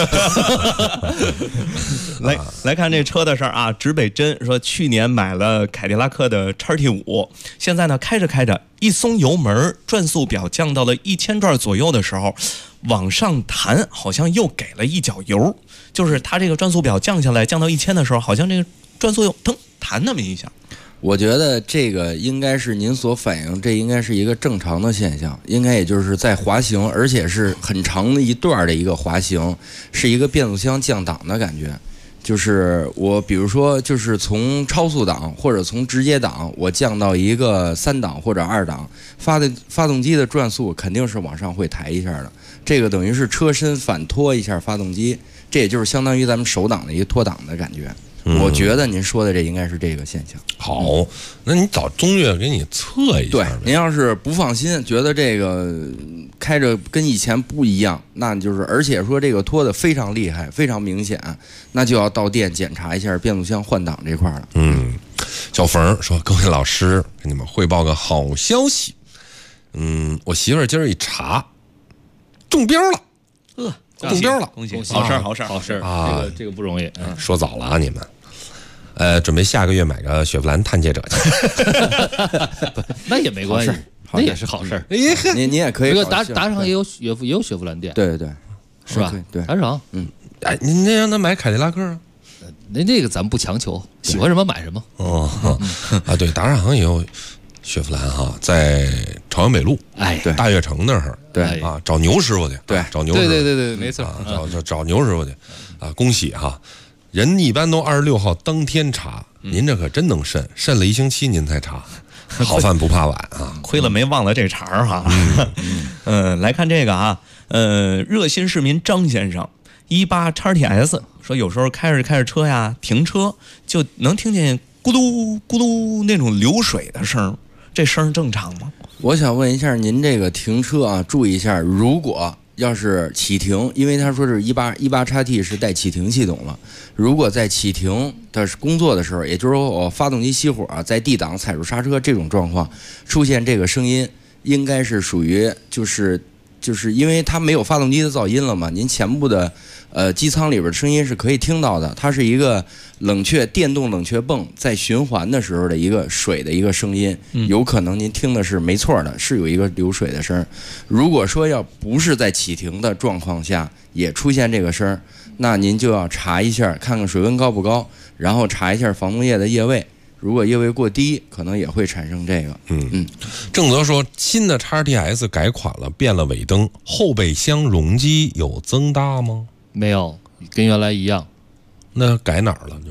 来看这车的事儿啊。指北针说，去年买了凯迪拉克的 XT5，现在呢开着一松油门，转速表降到了1000转左右的时候，往上弹，好像又给了一脚油。就是它这个转速表降下来，降到1000的时候，好像这个转速又腾弹那么一下。 我觉得这个应该是您所反映，这应该是一个正常的现象，应该也就是在滑行，而且是很长的一段的一个滑行，是一个变速箱降档的感觉。就是我比如说，就是从超速档或者从直接档，我降到一个3档或者2档，发动机的转速肯定是往上会抬一下的。这个等于是车身反拖一下发动机，这也就是相当于咱们手挡的一个脱档的感觉。我觉得您说的这应该是这个现象。 好，那你找中越给你测一下。 对，您要是不放心，觉得这个开着跟以前不一样，那就是而且说这个拖得非常厉害，非常明显，那就要到店检查一下变速箱换挡这块了。 小冯说：“各位老师，给你们汇报个好消息。我媳妇儿今儿一查，中标了。中标了， 恭喜！好事啊！这个不容易。 说早了啊，你们。准备下个月买个雪佛兰探界者去。 那也没关系，那也是好事。 您也可以。 这个达尚也有雪佛兰店。 对， 是吧？ 对， 达尚。 您那让他买凯迪拉克啊？ 那个咱们不强求，喜欢什么买什么。 对，达尚也有雪佛兰哈，在朝阳北路， 对， 大悦城那儿， 对啊，找牛师傅去， 对， 找牛师傅， 对，没错， 找牛师傅去，恭喜哈，人一般都26号当天查，您这可真能审了1星期您才查，好饭不怕晚啊， 亏了没忘了这茬儿哈。来看这个啊，热心市民张先生18 XTS 说，有时候开着车呀，停车就能听见咕噜咕噜那种流水的声，这声正常吗？ 我想问一下，您这个停车啊，注意一下，如果要是启停，因为他说是18 XT 是带启停系统了，如果在启停的工作的时候，也就是说我发动机熄火在 D 档踩住刹车这种状况出现这个声音，应该是属于就是因为它没有发动机的噪音了嘛，您前部的机舱里边的声音是可以听到的，它是一个电动冷却泵在循环的时候的一个水的一个声音，有可能您听的是没错的，是有一个流水的声。如果说要不是在启停的状况下也出现这个声，那您就要查一下，看看水温高不高，然后查一下防冻液的液位。如果液位过低，可能也会产生这个。 正则说，新的 XTS 改款了，变了尾灯，后备箱容积有增大吗？ 没有，跟原来一样。 那改哪儿了就？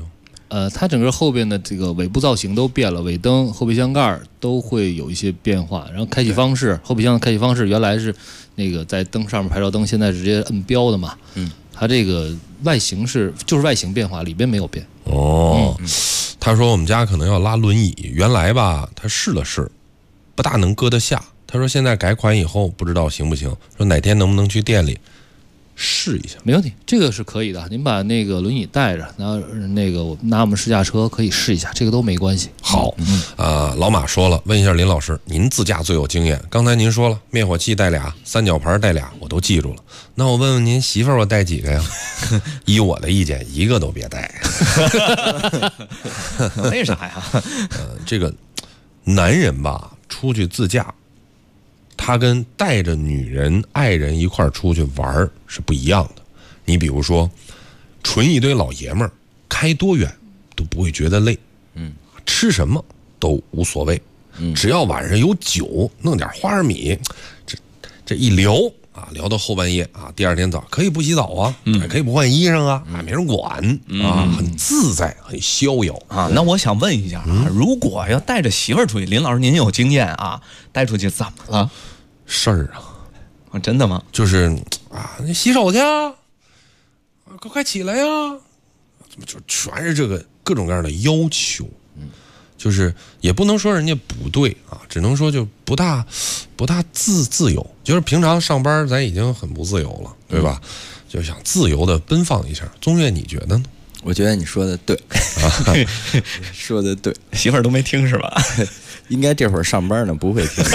它整个后边的这个尾部造型都变了，尾灯、后备箱盖都会有一些变化。然后开启方式，后备箱的开启方式原来是那个在灯上面牌照灯，现在直接摁标的嘛。它这个外形就是外形变化，里边没有变。 他说我们家可能要拉轮椅，原来吧他试了试，不大能搁得下。他说现在改款以后不知道行不行，说哪天能不能去店里试一下。 没问题，这个是可以的。您把那个轮椅带着，然后拿我们试驾车可以试一下，这个都没关系。 好，老马说了，问一下林老师，您自驾最有经验。刚才您说了，灭火器带俩，三角牌带俩，我都记住了。那我问问您媳妇儿，我带几个呀？依我的意见，一个都别带。 为啥呀？ 这个男人吧，出去自驾，他跟带着女人、爱人一块儿出去玩是不一样的。你比如说，纯一堆老爷们儿，开多远都不会觉得累，吃什么都无所谓，只要晚上有酒，弄点花生米，这一聊啊，聊到后半夜啊，第二天早可以不洗澡啊，可以不换衣裳啊，没人管啊，很自在，很逍遥啊。那我想问一下啊，如果要带着媳妇儿出去，林老师您有经验啊，带出去怎么了？ 事儿啊， 真的吗？ 就是啊，你洗手去啊，快起来呀！怎么就全是这个各种各样的要求？就是也不能说人家不对啊，只能说就不大自由。就是平常上班咱已经很不自由了，对吧？就想自由的奔放一下。宗岳，你觉得呢？ 我觉得你说的对，说的对， 媳妇儿都没听是吧？ 应该这会儿上班呢，不会听。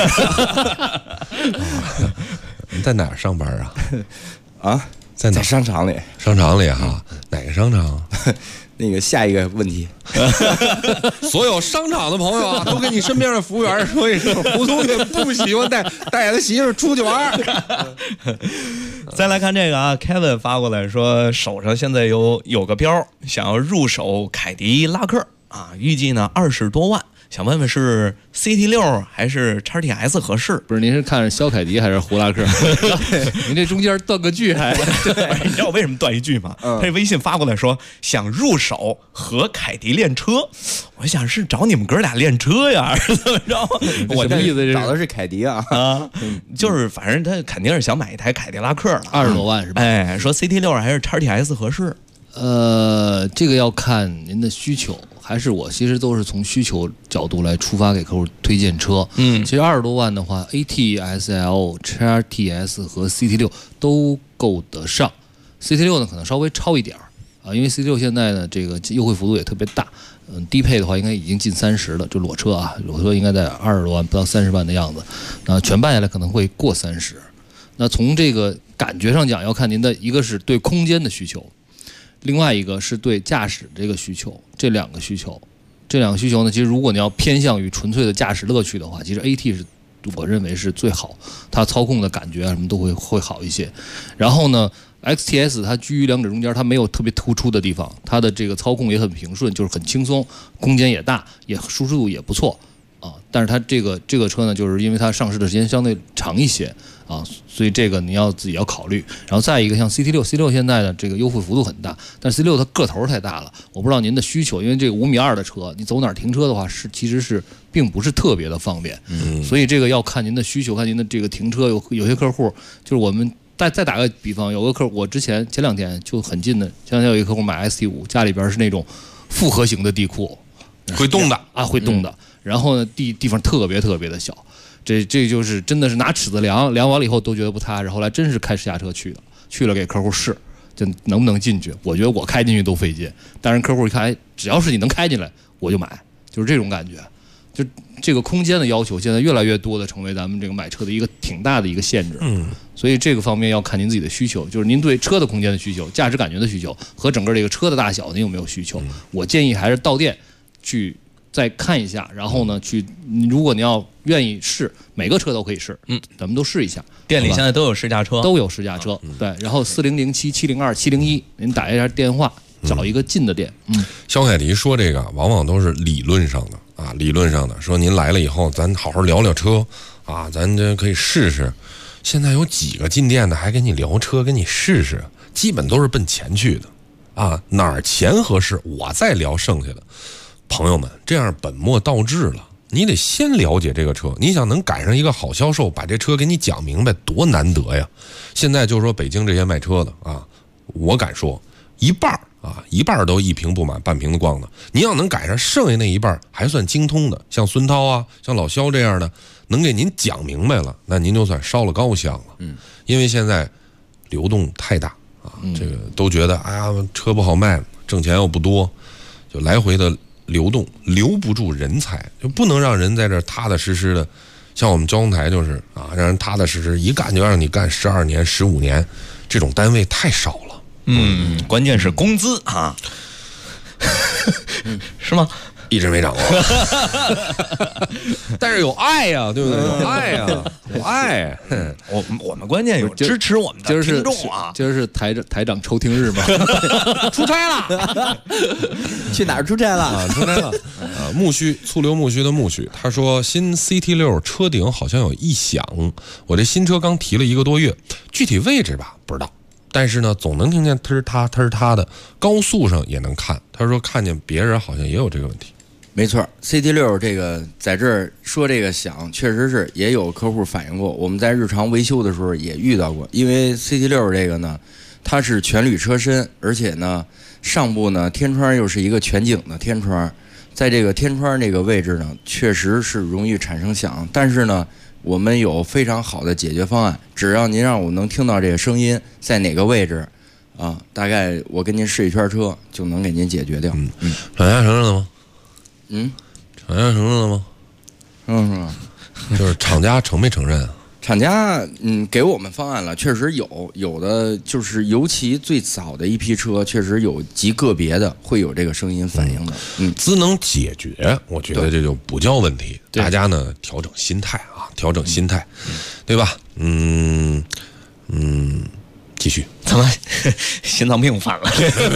你在哪儿上班啊？ 啊， 在哪？ 在商场里。 商场里哈，哪个商场？ 那个下一个问题， 所有商场的朋友啊，都跟你身边的服务员说一声，胡同学不喜欢带他媳妇出去玩。 再来看这个啊 ，Kevin 发过来说，手上现在有个标，想要入手凯迪拉克啊，预计呢20多万。想问问是 CT6 还是 XTS 合适？ 不是，您是看小凯迪还是胡拉克？您这中间断个句还对？你知道我为什么断一句吗？他这微信发过来说想入手和凯迪练车，我想是找你们哥俩练车呀，是怎么着？ 我这意思找的是凯迪啊， 就是反正他肯定是想买一台凯迪拉克了 ，20多万是吧？ 哎，说 CT6 还是 XTS 合适？ 这个要看您的需求，还是我其实都是从需求角度来出发给客户推荐车。其实20多万的话 ，AT、SL、XTS 和 CT6 都够得上。CT6 呢可能稍微超一点啊，因为 CT6 现在呢这个优惠幅度也特别大。低配的话应该已经近30了，就裸车啊，裸车应该在20多万不到30万的样子。那全办下来可能会过30。那从这个感觉上讲，要看您的一个是对空间的需求。另外一个是对驾驶这个需求，这两个需求呢，其实如果你要偏向于纯粹的驾驶乐趣的话，其实 AT 是我认为是最好，它操控的感觉啊什么都会好一些。然后呢 XTS 它居于两者中间，它没有特别突出的地方，它的这个操控也很平顺，就是很轻松，空间也大，也舒适度也不错啊。但是它这个车呢，就是因为它上市的时间相对长一些啊，所以这个你要自己要考虑。然后再一个像 CT6 现在的这个优惠幅度很大，但是 CT6 它个头太大了，我不知道您的需求，因为这个5.2米的车，你走哪儿停车的话其实是并不是特别的方便，所以这个要看您的需求，看您的这个停车。有些客户就是我们再打个比方，有个客户我前2天就很近的，前2天有一个客户买 ST5，家里边是那种复合型的地库， 会动的啊，会动的，然后呢地方特别的小。这就是真的是拿尺子量完了以后都觉得不踏实，后来真是开试驾车去了给客户试，就能不能进去？我觉得我开进去都费劲，但是客户一看，哎，只要是你能开进来，我就买，就是这种感觉。就这个空间的要求，现在越来越多的成为咱们这个买车的一个挺大的一个限制。所以这个方面要看您自己的需求，就是您对车的空间的需求、驾驶感觉的需求和整个这个车的大小，您有没有需求？我建议还是到店去再看一下，然后呢，如果你要愿意试，每个车都可以试，咱们都试一下。 店里现在都有试驾车，对。然后4007、702、701，您打一下电话，找一个近的店。 肖凯迪说这个往往都是理论上的啊，理论上的说您来了以后，咱好好聊聊车啊，咱这可以试试。现在有几个进店的还跟你聊车，跟你试试，基本都是奔钱去的。 啊，哪儿钱合适，我再聊剩下的。朋友们，这样本末倒置了。你得先了解这个车，你想能赶上一个好销售，把这车给你讲明白，多难得呀！现在就说北京这些卖车的啊，我敢说一半都一瓶不满半瓶子逛的。你要能赶上剩下那一半还算精通的，像孙涛啊，像老肖这样的，能给您讲明白了，那您就算烧了高香了。因为现在流动太大啊，这个都觉得哎呀车不好卖，挣钱又不多，就来回的流动，留不住人才，就不能让人在这踏踏实实的。像我们交通台就是啊，让人踏踏实实一干就让你干12年、15年，这种单位太少了。 关键是工资啊，是吗？ 一直没涨过，但是有爱呀，对不对？有爱呀，有爱。 我们关键有支持我们的听众啊。 今儿是台长抽听日吗？ 出差了， 去哪儿出差了？ 啊，出差了。醋溜木须的木须，他说新 CT6 车顶好像有异响，我这新车刚提了1个多月，具体位置吧不知道。但是呢，总能听见忒儿他的，高速上也能看。他说看见别人好像也有这个问题。 没错 ，CT6 这个在这儿说这个响，确实是也有客户反映过，我们在日常维修的时候也遇到过。因为 CT6 这个呢，它是全铝车身，而且呢上部呢天窗又是一个全景的天窗，在这个天窗这个位置呢，确实是容易产生响。但是呢，我们有非常好的解决方案，只要您让我能听到这个声音在哪个位置啊，大概我跟您试一圈车就能给您解决掉。 厂家承认了吗？厂家承认了吗？ 是吗？ 就是厂家承没承认啊？ 厂家给我们方案了，确实有的就是尤其最早的一批车，确实有极个别的会有这个声音反应的。 只能解决，我觉得这就不叫问题。大家呢调整心态啊，调整心态，对吧？继续。 怎么心脏病犯了？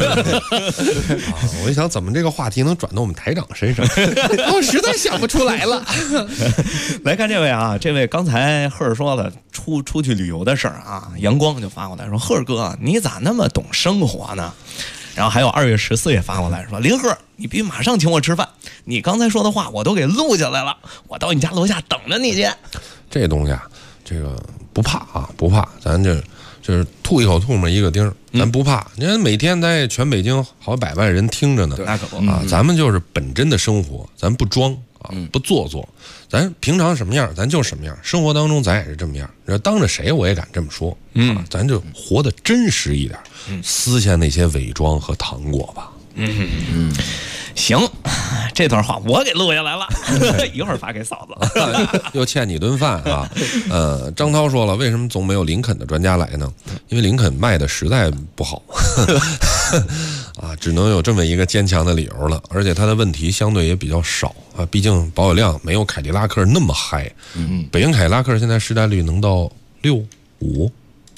我一想，怎么这个话题能转到我们台长身上？我实在想不出来了。 来看这位啊，这位刚才赫尔说了出去旅游的事儿啊，阳光就发过来说：“赫尔哥，你咋那么懂生活呢？”然后还有2月14也发过来说：“林赫，你必须马上请我吃饭，你刚才说的话我都给录下来了，我到你家楼下等着你去。”这东西啊，这个不怕啊，不怕，咱就是吐一口唾沫一个钉，咱不怕。你看每天在全北京好100万人听着呢， 那可不啊，咱们就是本真的生活，咱不装啊，不做作，咱平常什么样咱就什么样，生活当中咱也是这么样。当着谁我也敢这么说，咱就活得真实一点，撕下那些伪装和糖果吧。 行，这段话我给录下来了，一会儿发给嫂子。 又欠你顿饭啊！张涛说了，为什么总没有林肯的专家来呢？因为林肯卖的实在不好，啊，只能有这么一个坚强的理由了。而且他的问题相对也比较少啊，毕竟保有量没有凯迪拉克那么嗨。北京凯迪拉克现在市占率能到6、5，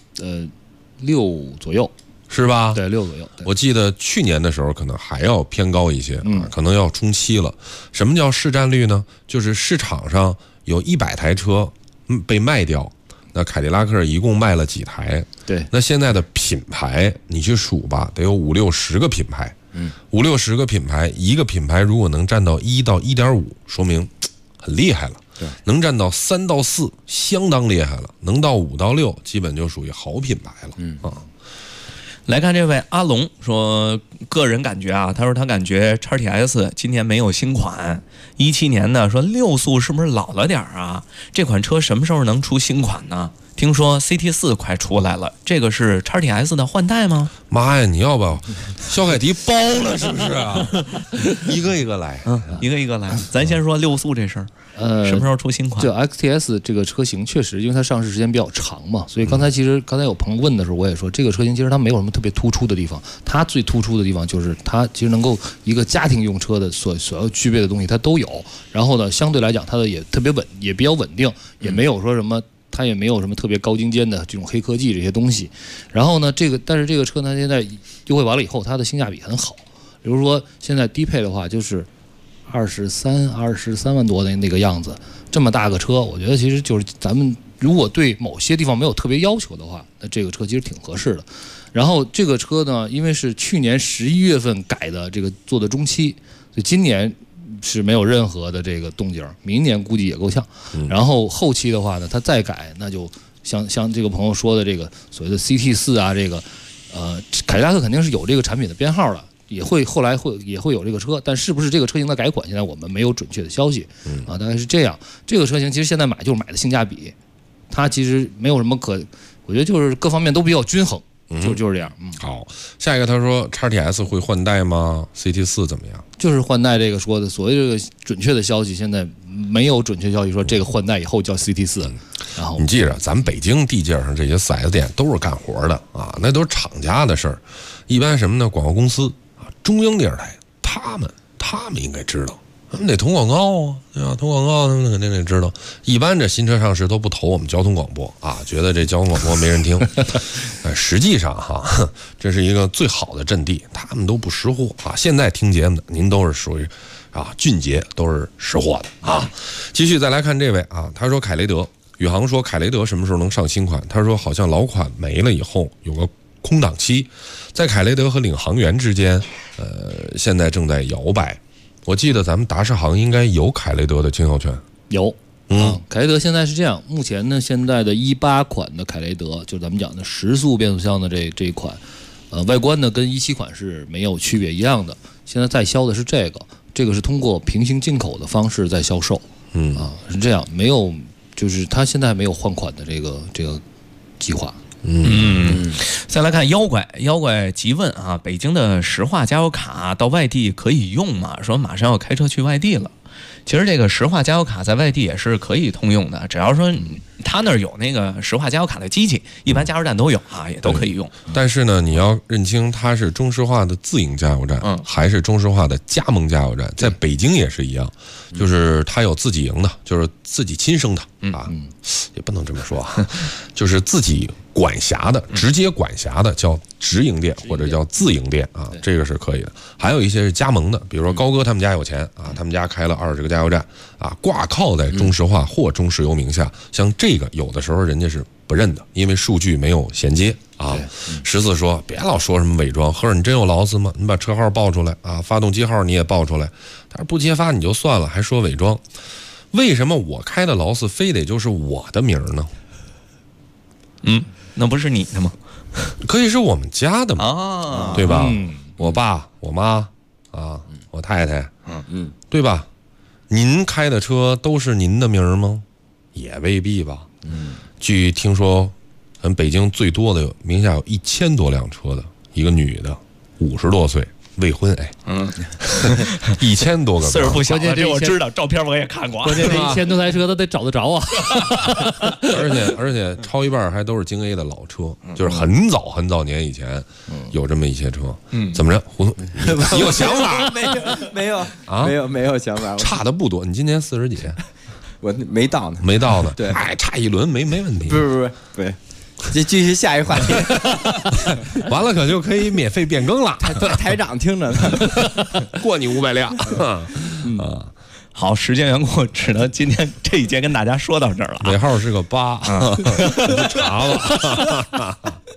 6左右。 是吧？ 对，6左右。 我记得去年的时候可能还要偏高一些，可能要冲7了。什么叫市占率呢？就是市场上有100台车被卖掉，那凯迪拉克一共卖了几台？ 对， 那现在的品牌你去数吧，得有50、60个品牌。50、60个品牌，一个品牌如果能占到1到1.5，说明很厉害了。 对， 能占到3到4，相当厉害了。能到5到6，基本就属于好品牌了。 来看这位阿龙说，个人感觉啊，他说他感觉 XTS 今年没有新款，17年的，说6速是不是老了点啊？这款车什么时候能出新款呢？听说 CT4 快出来了，这个是 XTS 的换代吗？ 妈呀，你要把肖凯迪包了是不是啊？一个一个来， 一个一个来。咱先说6速这事儿。什么时候出新款？ 这 XTS 这个车型确实，因为它上市时间比较长嘛，所以刚才有朋友问的时候，我也说这个车型其实它没有什么特别突出的地方，它最突出的地方就是它其实能够一个家庭用车的所要具备的东西它都有，然后呢，相对来讲它的也特别稳，也比较稳定，也没有说什么。它也没有什么特别高精尖的这种黑科技这些东西，然后呢，但是这个车呢，现在优惠完了以后，它的性价比很好。比如说现在低配的话，就是23万多的那个样子，这么大个车，我觉得其实就是咱们如果对某些地方没有特别要求的话，那这个车其实挺合适的。然后这个车呢，因为是去年11月份改的，这个做的中期，所以今年是没有任何的这个动静，明年估计也够呛。然后后期的话呢，它再改，那就像这个朋友说的这个所谓的 CT4啊，这个凯迪拉克肯定是有这个产品的编号的。后来也会有这个车，但是不是这个车型的改款，现在我们没有准确的消息啊，大概是这样。这个车型其实现在买就是买的性价比，它其实没有什么我觉得就是各方面都比较均衡，就是这样。 好，下一个他说 XTS 会换代吗 ？CT4 怎么样？ 就是换代这个说的，所谓这个准确的消息，现在没有准确消息说这个换代以后叫 CT4。然后你记着，咱们北京地界上这些4S店都是干活的啊，那都是厂家的事儿。一般什么呢？广告公司。中央电视台，他们应该知道，他们得投广告啊，对吧？投广告他们肯定得知道。一般这新车上市都不投我们交通广播啊，觉得这交通广播没人听。实际上哈，这是一个最好的阵地，他们都不识货啊。现在听节目的您都是属于俊杰，都是识货的啊。继续再来看这位啊，他说凯雷德，宇航说凯雷德什么时候能上新款？他说好像老款没了以后有个空档期，在凯雷德和领航员之间，现在正在摇摆。我记得咱们达世航应该有凯雷德的经销权， 有。凯雷德现在是这样，目前呢，现在的18款的凯雷德，就是咱们讲的10速变速箱的这一款，外观呢跟17款是没有区别一样的。现在在销的是这个是通过平行进口的方式在销售，是这样，没有，就是它现在还没有换款的这个计划。 再来看妖怪急问啊，北京的石化加油卡到外地可以用吗？说马上要开车去外地了。其实这个石化加油卡在外地也是可以通用的，只要说他那儿有那个石化加油卡的机器，一般加油站都有啊，也都可以用。 但是呢，你要认清它是中石化的自营加油站，还是中石化的加盟加油站。在北京也是一样，就是它有自己营的，就是自己亲生的啊，也不能这么说啊，就是自己管辖的，直接管辖的叫直营店或者叫自营店啊，这个是可以的。还有一些是加盟的，比如说高哥他们家有钱啊，他们家开了20个加油站啊，挂靠在中石化或中石油名下，像这个有的时候人家是不认的，因为数据没有衔接啊。14说别老说什么伪装，合着你真有劳斯吗？你把车号报出来啊，发动机号你也报出来，他说不揭发你就算了，还说伪装。为什么我开的劳斯非得就是我的名呢？ 那不是你的吗？ 可以是我们家的嘛，对吧？我爸、我妈啊，我太太，对吧？您开的车都是您的名吗？也未必吧。据听说，北京最多的名下有1000多辆车的一个女的，50多岁。未婚1000多个， 岁数不小了，这我知道，照片我也看过。 关键这1000多台车，他得找得着啊。 而且超一半还都是京 A 的老车，就是很早年以前有这么一些车。怎么着，胡同，你有想法？ 没有啊，没有想法， 差的不多。你今年40几？ 我没到呢，对， 哎，差一轮没问题。 不是。继续下一话题， 完了可就可以免费变更了。 台长听着呢， 过你500辆。 好，时间缘故，只能今天这一节跟大家说到这儿了。 尾号是个8，查了。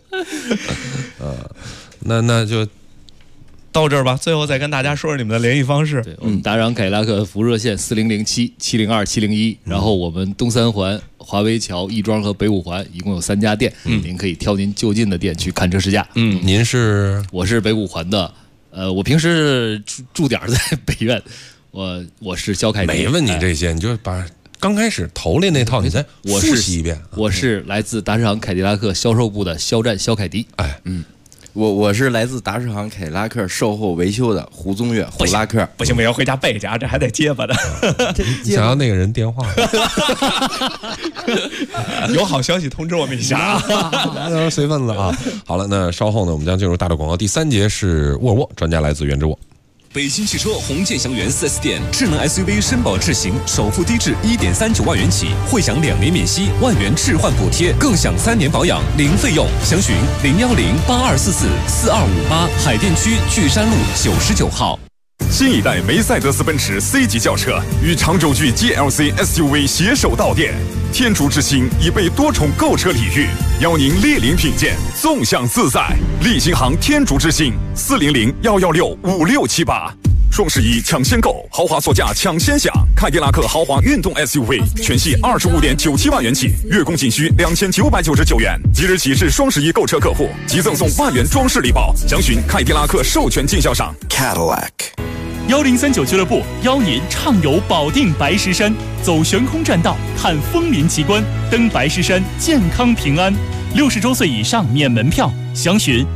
那就到这儿吧。最后再跟大家说说你们的联系方式。 打赏凯迪拉克服务热线4007-702-701，然后我们东三环、华威桥、亦庄和北五环一共有3家店，您可以挑您就近的店去看车试驾。 您是？ 我是北五环的，我平时驻点在北苑，我是肖凯迪。 没问你这些，你就把刚开始头里那套你再复习一遍。 我是来自打赏凯迪拉克销售部的肖战肖凯迪。 我是来自达世航凯迪拉克售后维修的胡宗岳胡拉克。 不行，我要回家背去啊，这还得结巴的。 想要那个人电话， 有好消息通知我们一下啊， 随份子啊。好了，那稍后呢，我们将进入大的广告。第3节是沃尔沃，专家来自原之沃。 北新汽车红建祥园 4S 店，智能 SUV 绅宝智行，首付低至1.39万元起，会享2年免息，万元置换补贴，更享3年保养零费用。详询010-8244-4258，海淀区巨山路99号。 新一代梅赛德斯奔驰 C 级轿车与长轴距 GLC SUV 携手到店，天竺之星已被多重购车礼遇，邀您莅临品鉴，纵享自在。立新行天竺之星400-116-5678。双11抢先购，豪华座驾抢先享，凯迪拉克豪华运动 SUV 全系25.97万元起，月供仅需2999元。即日起至双11购车客户即赠送万元装饰礼包，详询凯迪拉克授权经销商 Cadillac。 1039俱乐部邀您畅游保定白石山，走悬空栈道，看枫林奇观，登白石山，健康平安。60周岁以上免门票，详询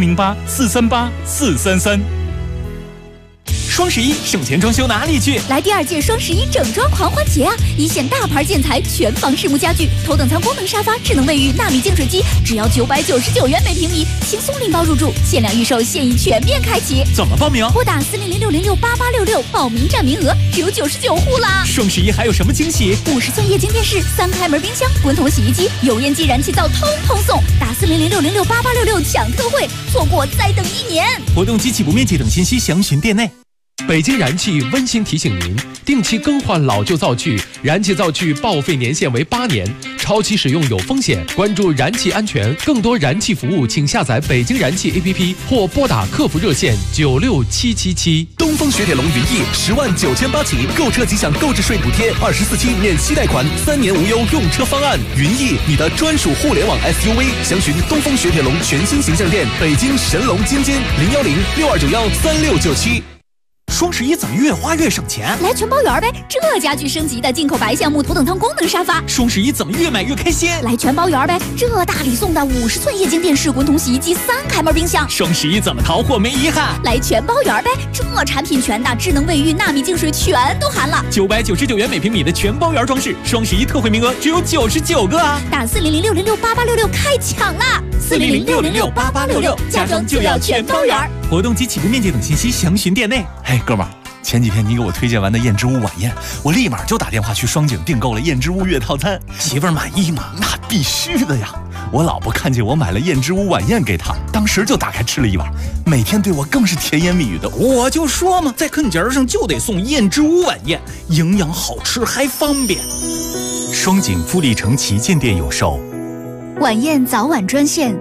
4008-438-433。双11省钱装修哪里去？ 来第2届双11整装狂欢节啊！一线大牌建材，全房实木家具，头等舱功能沙发，智能卫浴，纳米净水机，只要999元每平米，轻松拎包入住，限量预售，现已全面开启。 怎么报名？ 拨打400-606-8866，报名占名额只有99户啦！ 双11还有什么惊喜 ？50寸液晶电视，3开门冰箱，滚筒洗衣机，油烟机、燃气灶通通送。打400-606-8866抢特惠，错过再等1年。 活动及起步面积等信息详询店内。 北京燃气温馨提醒您，定期更换老旧灶具，燃气灶具报废年限为8年，超期使用有风险。关注燃气安全，更多燃气服务，请下载北京燃气 APP 或拨打客服热线96777。 东风雪铁龙云翼10.98万起，购车即享购置税补贴，24期免息贷款，3年无忧用车方案。云翼，你的专属互联网 SUV，详询东风雪铁龙全新形象店，北京神龙津津，010-6291-3697。 双11怎么越花越省钱？ 来全包圆呗！这家具升级的进口白橡木头等舱功能沙发。 双11怎么越买越开心？ 来全包圆呗！这大礼送的50寸液晶电视、滚筒洗衣机、3开门冰箱。 双11怎么淘货没遗憾？ 来全包圆呗！这产品全的，智能卫浴、纳米净水全都含了。 999元每平米的全包圆装饰，双11特惠名额只有99个啊！ 打400-606-8866开抢啦！400-606-8866，家装就要全包圆。 活动及起步面积等信息详询店内。 嘿，哥们儿，前几天你给我推荐完的燕之屋晚宴，我立马就打电话去双井订购了燕之屋月套餐。媳妇儿满意吗？那必须的呀！我老婆看见我买了燕之屋晚宴给她，当时就打开吃了一碗，每天对我更是甜言蜜语的。 我就说嘛，在坑节上就得送燕之屋晚宴，营养好吃还方便。 双井富力城旗舰店有售。 晚宴早晚专线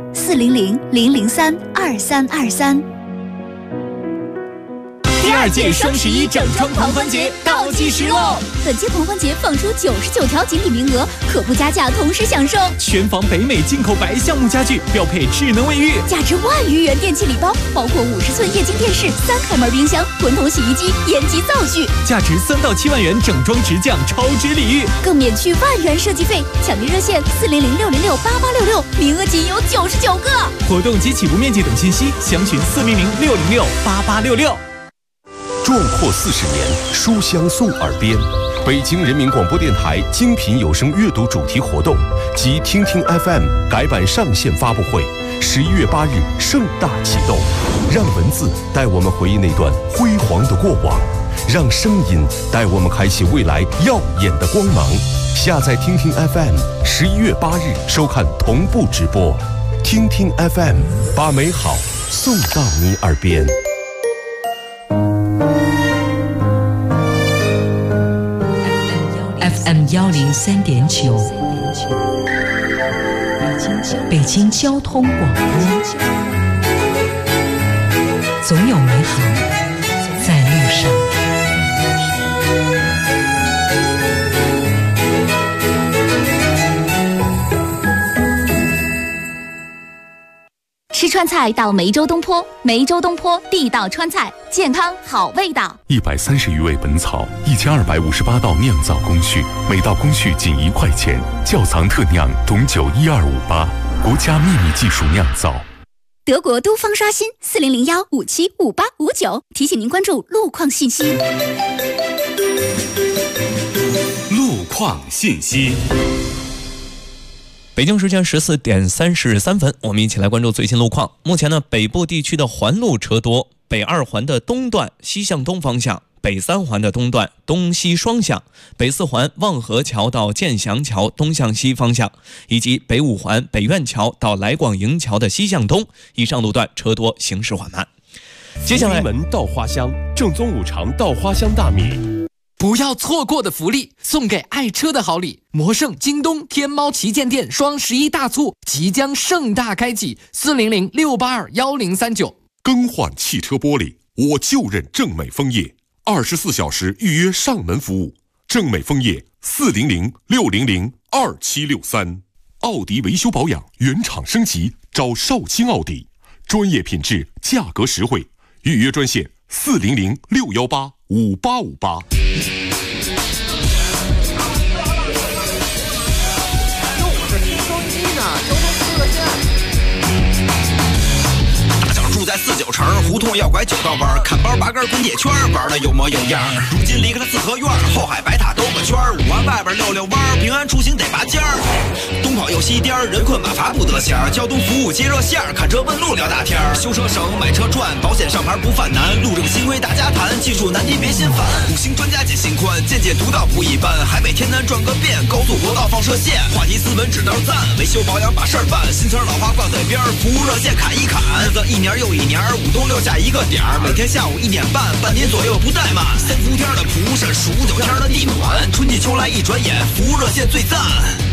400-003-2323。 第2届双11整装狂欢节倒计时喽！ 本届狂欢节放出99条锦鲤名额，可不加价同时享受。 全房北美进口白橡木家具，标配智能卫浴， 价值1万余元电器礼包，包括50寸液晶电视、3开门冰箱、滚筒洗衣机、烟机灶具， 价值3到7万元整装直降超值礼遇， 更免去1万元设计费。抢订热线400-606-8866，名额仅有99个。 活动及起步面积等信息详询400-606-8866。 壮阔40年，书香送耳边。北京人民广播电台精品有声阅读主题活动及听听 FM 改版上线发布会，11月8日盛大启动。让文字带我们回忆那段辉煌的过往，让声音带我们开启未来耀眼的光芒。下载听听 FM，11月8日收看同步直播。听听 FM， 把美好送到你耳边。 FM 103.9，北京交通广播，总有美好在路上。 吃川菜到梅州东坡，梅州东坡地道川菜，健康好味道。 130余味本草，1258道酿造工序，每道工序仅1块钱。窖藏特酿董酒12588，国家秘密技术酿造。 德国都方刷新400-575859，提醒您关注路况信息。 路况信息。 北京时间14点33分，我们一起来关注最新路况。目前呢，北部地区的环路车多，北2环的东段西向东方向，北3环的东段东西双向，北4环望河桥到建祥桥东向西方向，以及北5环北苑桥到来广营桥的西向东，以上路段车多，行驶缓慢。 接下来福临门稻花香，正宗五常稻花香大米。 不要错过的福利，送给爱车的好礼！魔圣、京东、天猫旗舰店双11大促即将盛大开启，400-682-1039。 更换汽车玻璃，我就认正美枫叶，24小时预约上门服务。正美枫叶400-600-2763。奥迪维修保养原厂升级，找少卿奥迪，专业品质，价格实惠。预约专线400-618-5858。 住在49城，胡同要拐9道弯，看包拔根滚铁圈，玩的有模有样。如今离开了四合院，后海白塔兜个圈，5环外边溜溜弯，平安出行得拔尖儿。东跑右西颠，人困马乏不得闲，交通服务接热线，看车问路聊大天，修车省买车赚，保险上牌不犯难，路这个新规大家谈，技术难题别心烦。5星专家解心宽，见解独到不一般，海北天南转个遍，高速国道放射线，话题斯文指道赞，维修保养把事儿办，新词老话挂嘴边，服务热线砍一砍，日子一年又一年，5冬6夏一个点儿，每天下午1点半，半年左右不怠慢。3伏天的蒲扇，数9天的地暖，春季秋来一转眼，服务热线最赞。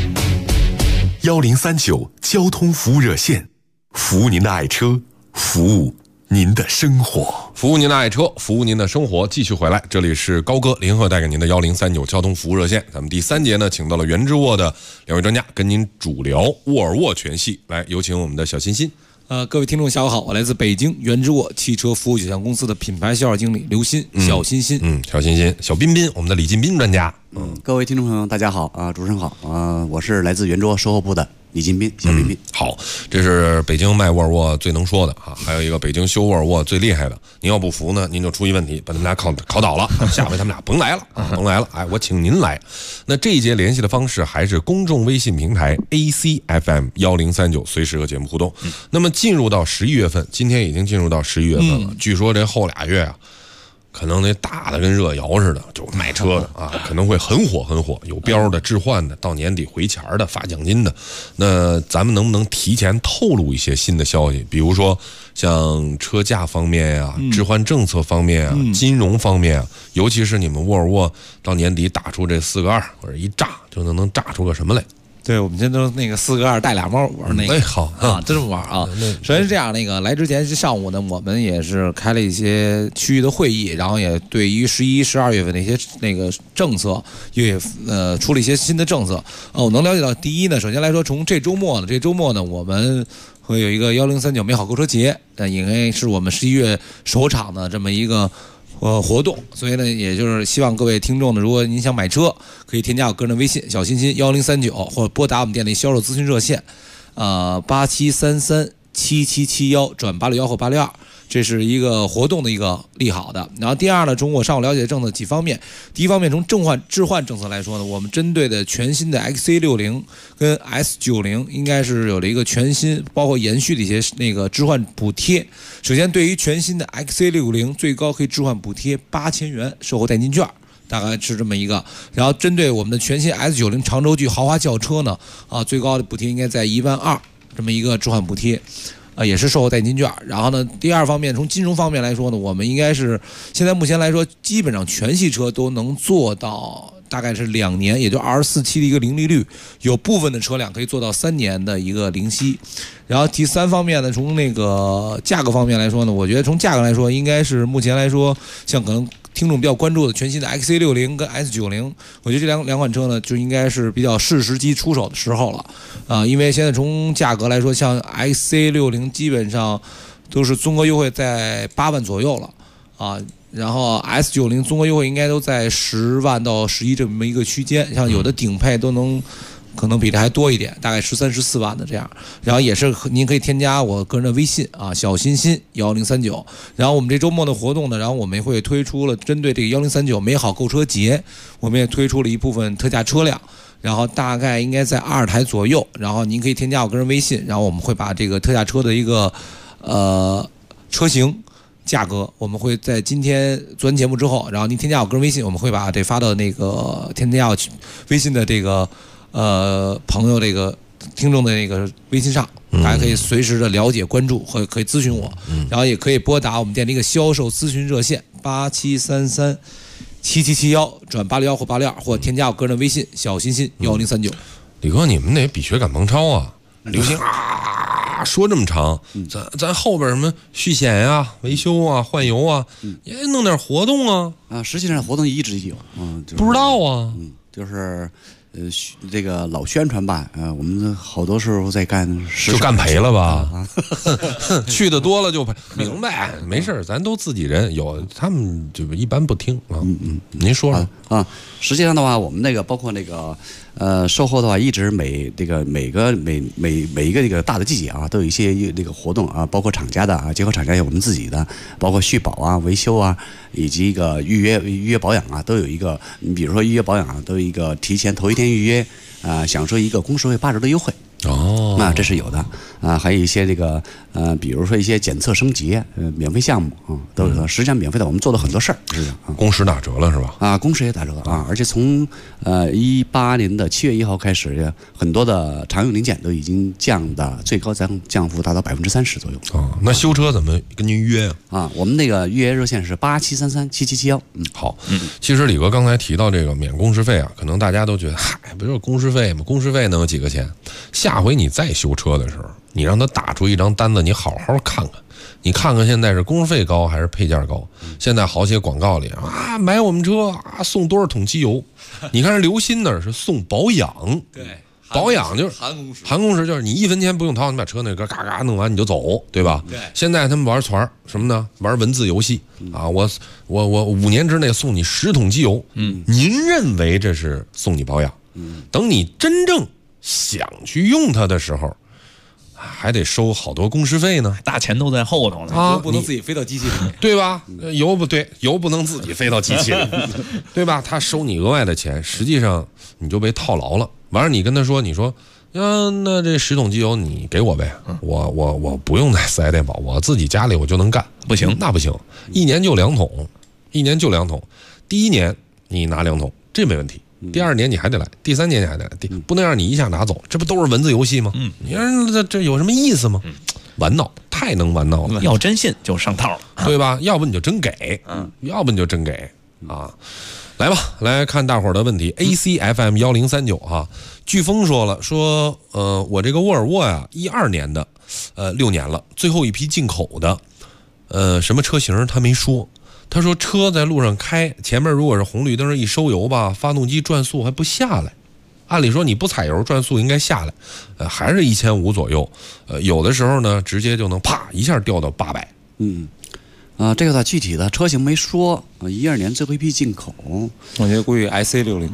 1039交通服务热线，服务您的爱车，服务您的生活， 服务您的爱车，服务您的生活。继续回来，这里是高哥联合带给您的1039交通服务热线。咱们第3节呢，请到了原之沃的2位专家，跟您主聊沃尔沃全系。来，有请我们的小欣欣。 各位听众下午好，我来自北京原之沃汽车服务有限公司的品牌销售经理刘鑫，小欣欣， 小欣欣，小彬彬，我们的李进彬专家。 各位听众朋友大家好啊，主持人好啊，我是来自原之沃售后部的李进彬，小彬彬。 好，这是北京卖沃尔沃最能说的啊，还有一个北京修沃尔沃最厉害的。您要不服呢，您就出一问题，把他们俩考倒了，下回他们俩甭来了，甭来了，哎，我请您来。那这一节联系的方式还是公众微信平台 ACFM1039，随时和节目互动。那么进入到11月份，今天已经进入到11月份了，据说这后2月啊，可能得打得跟热窑似的，就卖车的啊，可能会很火很火，有标的、置换的，到年底回钱的、发奖金的。那咱们能不能提前透露一些新的消息？比如说像车价方面呀、置换政策方面啊、金融方面啊，尤其是你们沃尔沃到年底打出这4个2或者一炸，就能炸出个什么来？ 对，我们现在都那个4个2带俩猫玩那个， 哎好啊，这么玩啊。首先是这样，那个来之前上午呢，我们也是开了一些区域的会议，然后也对于11、12月份的一些那个政策也出了一些新的政策。我能了解到，第一呢，首先来说，从这周末呢，我们会有一个1039美好购车节，应该是我们11月首场的这么一个活动，所以呢，也就是希望各位听众呢，如果您想买车，可以添加我个人的微信小欣欣1039，或者拨打我们店内销售咨询热线，87337771转861或862，这是一个活动的一个利好的。然后第二呢，从我上午了解的政策几方面，第一方面从置换政策来说呢，我们针对的全新的 XC60 跟 S90 应该是有了一个全新包括延续的一些那个置换补贴。首先对于全新的 XC60 最高可以置换补贴8000元售后代金券，大概是这么一个。然后针对我们的全新 S90 长轴距豪华轿车呢，最高的补贴应该在12000这么一个置换补贴。也是售后代金券。然后呢，第二方面，从金融方面来说呢，我们应该是现在目前来说，基本上全系车都能做到大概是2年，也就24期的一个零利率，有部分的车辆可以做到3年的一个零息。然后第三方面呢，从那个价格方面来说呢，我觉得从价格来说，应该是目前来说，像可能听众比较关注的全新的 XC60 跟 S90， 我觉得这两款车呢，就应该是比较是时机出手的时候了，因为现在从价格来说，像 XC60 基本上都是综合优惠在8万左右了啊。然后 S90 综合优惠应该都在10万到11这么一个区间，像有的顶配都能可能比这还多一点，大概13、14万的这样。然后也是您可以添加我个人的微信啊，小欣欣1039。然后我们这周末的活动呢，然后我们会推出了针对这个1039美好购车节，我们也推出了一部分特价车辆。然后大概应该在2台左右，然后您可以添加我个人微信，然后我们会把这个特价车的一个车型价格，我们会在今天做完节目之后，然后您添加我个人微信，我们会把这发到那个添加我微信的这个朋友这个听众的那个微信上，大家可以随时的了解关注和可以咨询我，然后也可以拨打我们店的一个销售咨询热线87337771转861或862，或添加我个人的微信小欣欣1039。 李哥，你们得比学赶鹏超啊，流行啊说这么长，咱后边什么续险呀、维修啊、换油啊，也弄点活动啊。 实际上活动一直有， 不知道啊， 就是这个老宣传吧，我们好多时候在干， 就干赔了吧？去的多了就赔，明白？没事，咱都自己人，有他们就一般不听啊。您说说啊，实际上的话，我们那个包括那个售后的话，一直每一个这个大的季节啊，都有一些那个活动啊，包括厂家的啊，结合厂家有我们自己的，包括续保啊、维修啊，以及一个预约保养啊，都有一个。你比如说预约保养啊，都有一个提前头一天预约啊，享受一个工时费8折的优惠。这是有的啊，还有一些这个比如说一些检测升级免费项目啊，都是实际上免费的。我们做了很多事儿，是的， 工时打折了是吧？ 工时也打折啊，而且从18年的7月1号开始，很多的常用零件都已经降的最高降幅达到30%左右。 那修车怎么跟您约啊？我们那个预约热线是87337771。 好，其实李哥刚才提到这个免工时费啊，可能大家都觉得不就是工时费吗？工时费能有几个钱？下回你再修车的时候，你让他打出一张单子，你好好看看，你看看现在是工时费高还是配件高。现在好些广告里买我们车送多少桶机油，你看刘鑫那是送保养。对，保养就是含工时，就是你1分钱不用掏，你把车那个嘎嘎弄完你就走，对吧？对。现在他们玩团什么呢？玩文字游戏啊！我5年之内送你10桶机油。您认为这是送你保养？等你真正想去用它的时候，还得收好多工时费呢， 大钱都在后头呢油不能自己飞到机器里， 对吧？油不对，油不能自己飞到机器里，对吧？他收你额外的钱，实际上你就被套牢了。完了，你跟他说，你说那这10桶机油你给我呗，我不用在4S店保，我自己家里我就能干。不行，那不行，1年就2桶，1年就2桶。第1年你拿2桶，这没问题。第2年你还得来，第3年你还得来，不能让你一下拿走，这不都是文字游戏吗？你说这有什么意思吗？玩闹，太能玩闹了。 要真信就上套了， 对吧？要不你就真给，要不你就真给啊！来吧，来看大伙儿的问题。ACFM 1039哈，飓风说了，我这个沃尔沃呀，12年的，6年了，最后一批进口的，什么车型他没说。他说车在路上开，前面如果是红绿灯一收油吧，发动机转速还不下来。按理说你不踩油，转速应该下来，还是1500左右。有的时候呢，直接就能啪一下掉到800。 这个具体的车型没说。12年最后一批进口， 我觉得估计 IC60。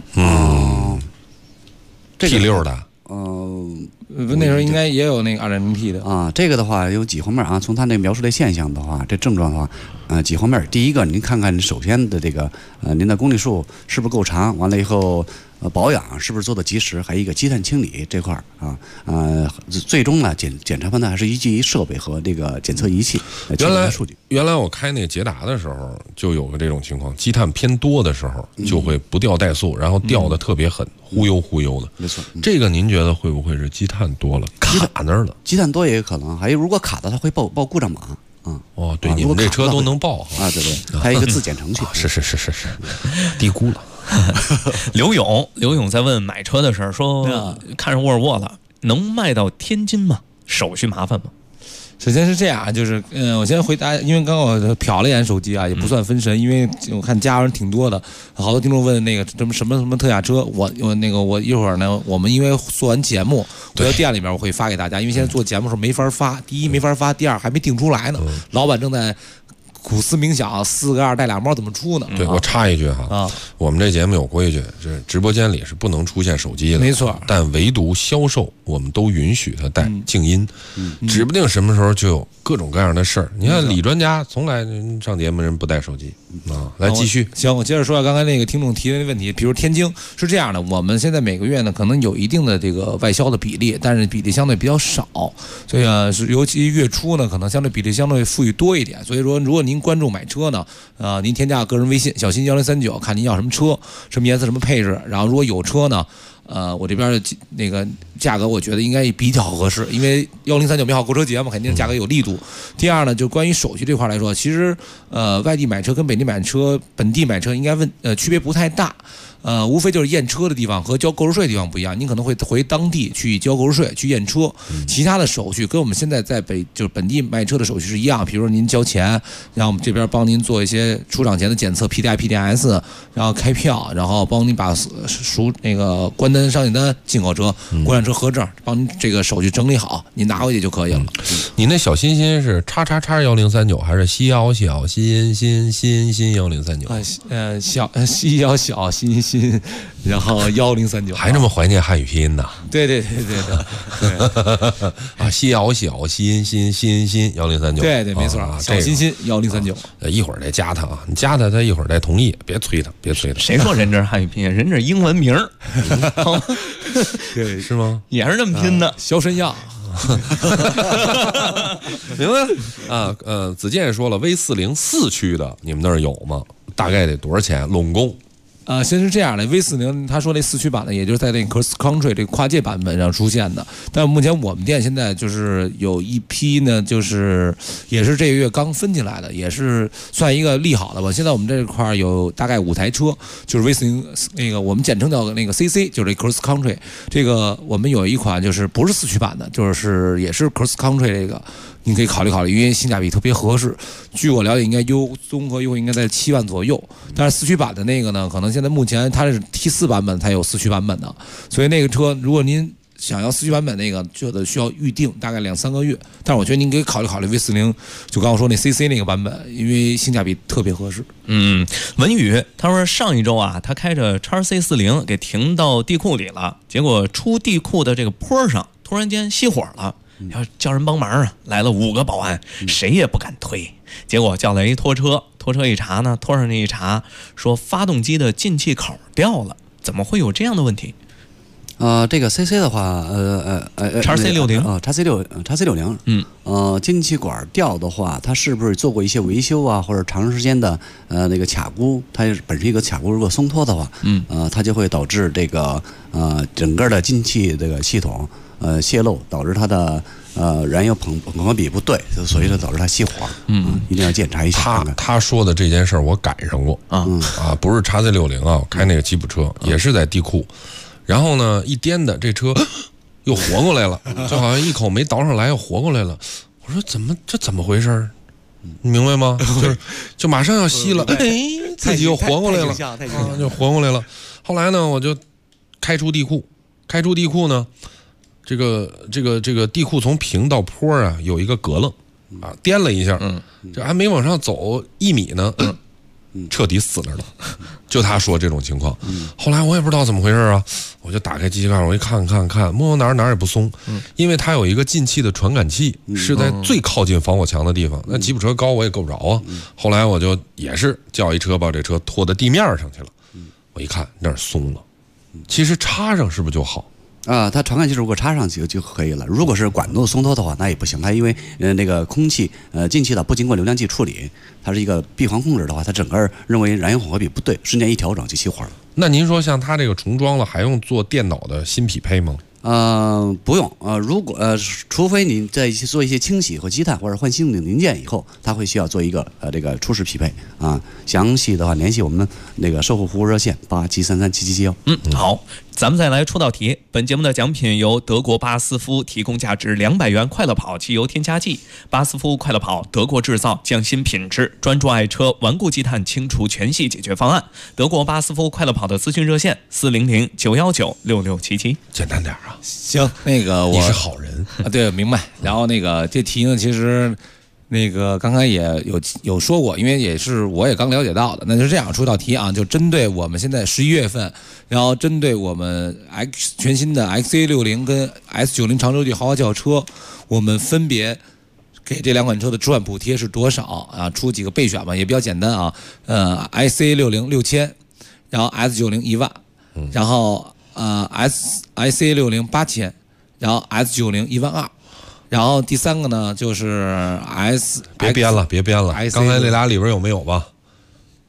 T6的。 那时候应该也有那个2.0T 的啊。这个的话有几方面啊，从他那描述的现象的话，这症状的话，几方面。第一个，您看看首先的这个您的公里数是不是够长，完了以后保养是不是做的及时，还有一个积碳清理这块啊，最终呢检查判断还是依据于设备和这个检测仪器原来数据。 原来我开那个捷达的时候就有个这种情况，积碳偏多的时候就会不掉怠速，然后掉的特别狠，忽悠的。 没错，这个您觉得会不会是积碳多了卡那儿了？ 积碳多也有可能，还有如果卡的它会报故障码。 对，你们这车都能报啊？对，还有一个自检程序。 是，低估了。 刘勇在问买车的事儿，说看上沃尔沃了，能卖到天津吗？手续麻烦吗？ 首先是这样，就是我先回答，因为刚刚我瞟了一眼手机啊，也不算分神，因为我看加人挺多的，好多听众问那个什么特价车，我一会儿呢，我们因为做完节目回到店里面我会发给大家，因为现在做节目的时候没法发，第一没法发，第二还没定出来呢，老板正在苦思冥想，4个2带2猫怎么出呢？ 对，我插一句哈，我们这节目有规矩，这直播间里是不能出现手机的， 没错。 但唯独销售，我们都允许他带静音，指不定什么时候就有各种各样的事儿。你看李专家从来上节目人不带手机啊。来继续， 行，我接着说刚才那个听众提的问题，比如天津是这样的，我们现在每个月呢可能有一定的这个外销的比例，但是比例相对比较少，所以是尤其月初呢，可能相对比例相对富裕多一点。所以说，如果您关注买车呢，您添加个人微信小新1039，看您要什么车、什么颜色、什么配置，然后如果有车呢， 我这边的那个价格，我觉得应该比较合适，因为1039美好购车节嘛，肯定价格有力度。第二呢，就关于手续这块来说，其实外地买车跟本地买车应该区别不太大。无非就是验车的地方和交购置税的地方不一样，你可能会回当地去交购置税去验车，其他的手续跟我们现在在就是本地卖车的手续是一样，比如说您交钱，然后我们这边帮您做一些出厂前的检测 PDI、PDS， 然后开票，然后帮您把那个关单、商品单、进口车、国产车核证，帮您这个手续整理好，您拿回去就可以了。 你那小心心是叉1039还是西小心1039？ 小西小心心。然后1039， 还这么怀念汉语拼音呢？ 对啊，西小心1039， 对，没错，小心心1039。 一会儿再加他啊，你加他一会儿再同意，别催他。 谁说人这是汉语拼音？人这是英文名儿， 对，是吗？ 也是这么拼的， 肖申亚。 明白啊？子健说了，V40 4驱的，你们那儿有吗？大概得多少钱？拢共？ 先是这样的 ，V40他说那4驱版的，也就是在那个 Cross Country 这个跨界版本上出现的。但目前我们店现在就是有一批呢，就是也是这个月刚分进来的，也是算一个利好的吧。现在我们这块有大概5台车，就是 V40那个我们简称叫那个 CC， 就是这 Cross Country。这个我们有一款就是不是4驱版的，就是也是 Cross Country 这个。你可以考虑，因为性价比特别合适。据我了解，应该综合优惠应该在7万左右。但是4驱版的那个呢，可能现在目前它是 T4 版本才有4驱版本的，所以那个车如果您想要4驱版本那个，就得需要预定，大概2-3个月。但是我觉得您可以考虑 V40， 就刚刚说那 CC 那个版本，因为性价比特别合适。 文宇他说上一周啊，他开着 XC40给停到地库里了，结果出地库的这个坡上突然间熄火了。要叫人帮忙啊，来了5个保安，谁也不敢推。结果叫来一拖车一查呢，拖上去一查，说发动机的进气口掉了，怎么会有这样的问题？ 这个 CC 的话 ，XC60 XC60，进气管掉的话，它是不是做过一些维修啊，或者长时间的那个卡箍，它本身一个卡箍如果松脱的话，它就会导致这个整个的进气这个系统泄漏，导致它的燃油混合比不对，所以就导致它熄火。一定要检查一下。 他说的这件事儿我赶上过不是XC60啊，我开那个吉普车也是在地库。然后呢，一颠的这车又活过来了，就好像一口没倒上来又活过来了。我说怎么回事？你明白吗？就马上要熄了，自己又活过来了，就活过来了。后来呢，我就开出地库呢，这个地库从平到坡啊有一个轱辘颠了一下，这还没往上走1米呢。彻底死那儿了，就他说这种情况。后来我也不知道怎么回事啊，我就打开机器盖，我一看，摸哪儿也不松，因为它有一个进气的传感器，是在最靠近防火墙的地方。那吉普车高我也够不着啊。后来我就也是叫一车把这车拖到地面上去了，我一看那儿松了，其实插上是不是就好？ 它传感器如果插上去就可以了。如果是管路松脱的话，那也不行。它因为那个空气进气的不经过流量计处理，它是一个闭环控制的话，它整个认为燃油混合比不对，瞬间一调整就熄火了。 那您说像它这个重装了，还用做电脑的新匹配吗？ 不用如果除非你在做一些清洗或积碳或者换新的零件以后，它会需要做一个这个初始匹配啊。详细的话联系我们那个售后服务热线87337771。 好，咱们再来出道题。本节目的奖品由德国巴斯夫提供价值200元快乐跑汽油添加剂。巴斯夫快乐跑，德国制造，匠心品质，专注爱车，顽固积碳清除全系解决方案。德国巴斯夫快乐跑的咨询热线400-919-6677。 简单点啊。 行，那个你是好人对，明白。然后那个这题呢，其实那个刚才也有说过，因为也是我也刚了解到的。那就这样出道题啊，就针对我们现在11月份，然后针对我们全新的 XC60 跟 S90 长轴距豪华轿车，我们分别给这2款车的置换补贴是多少啊？出几个备选吧，也比较简单啊。XC60 6000，然后 S90 1万，然后IC60 8000，然后 S90 12000，然后第3个呢就是别编了， 刚才那俩里边有没有吧？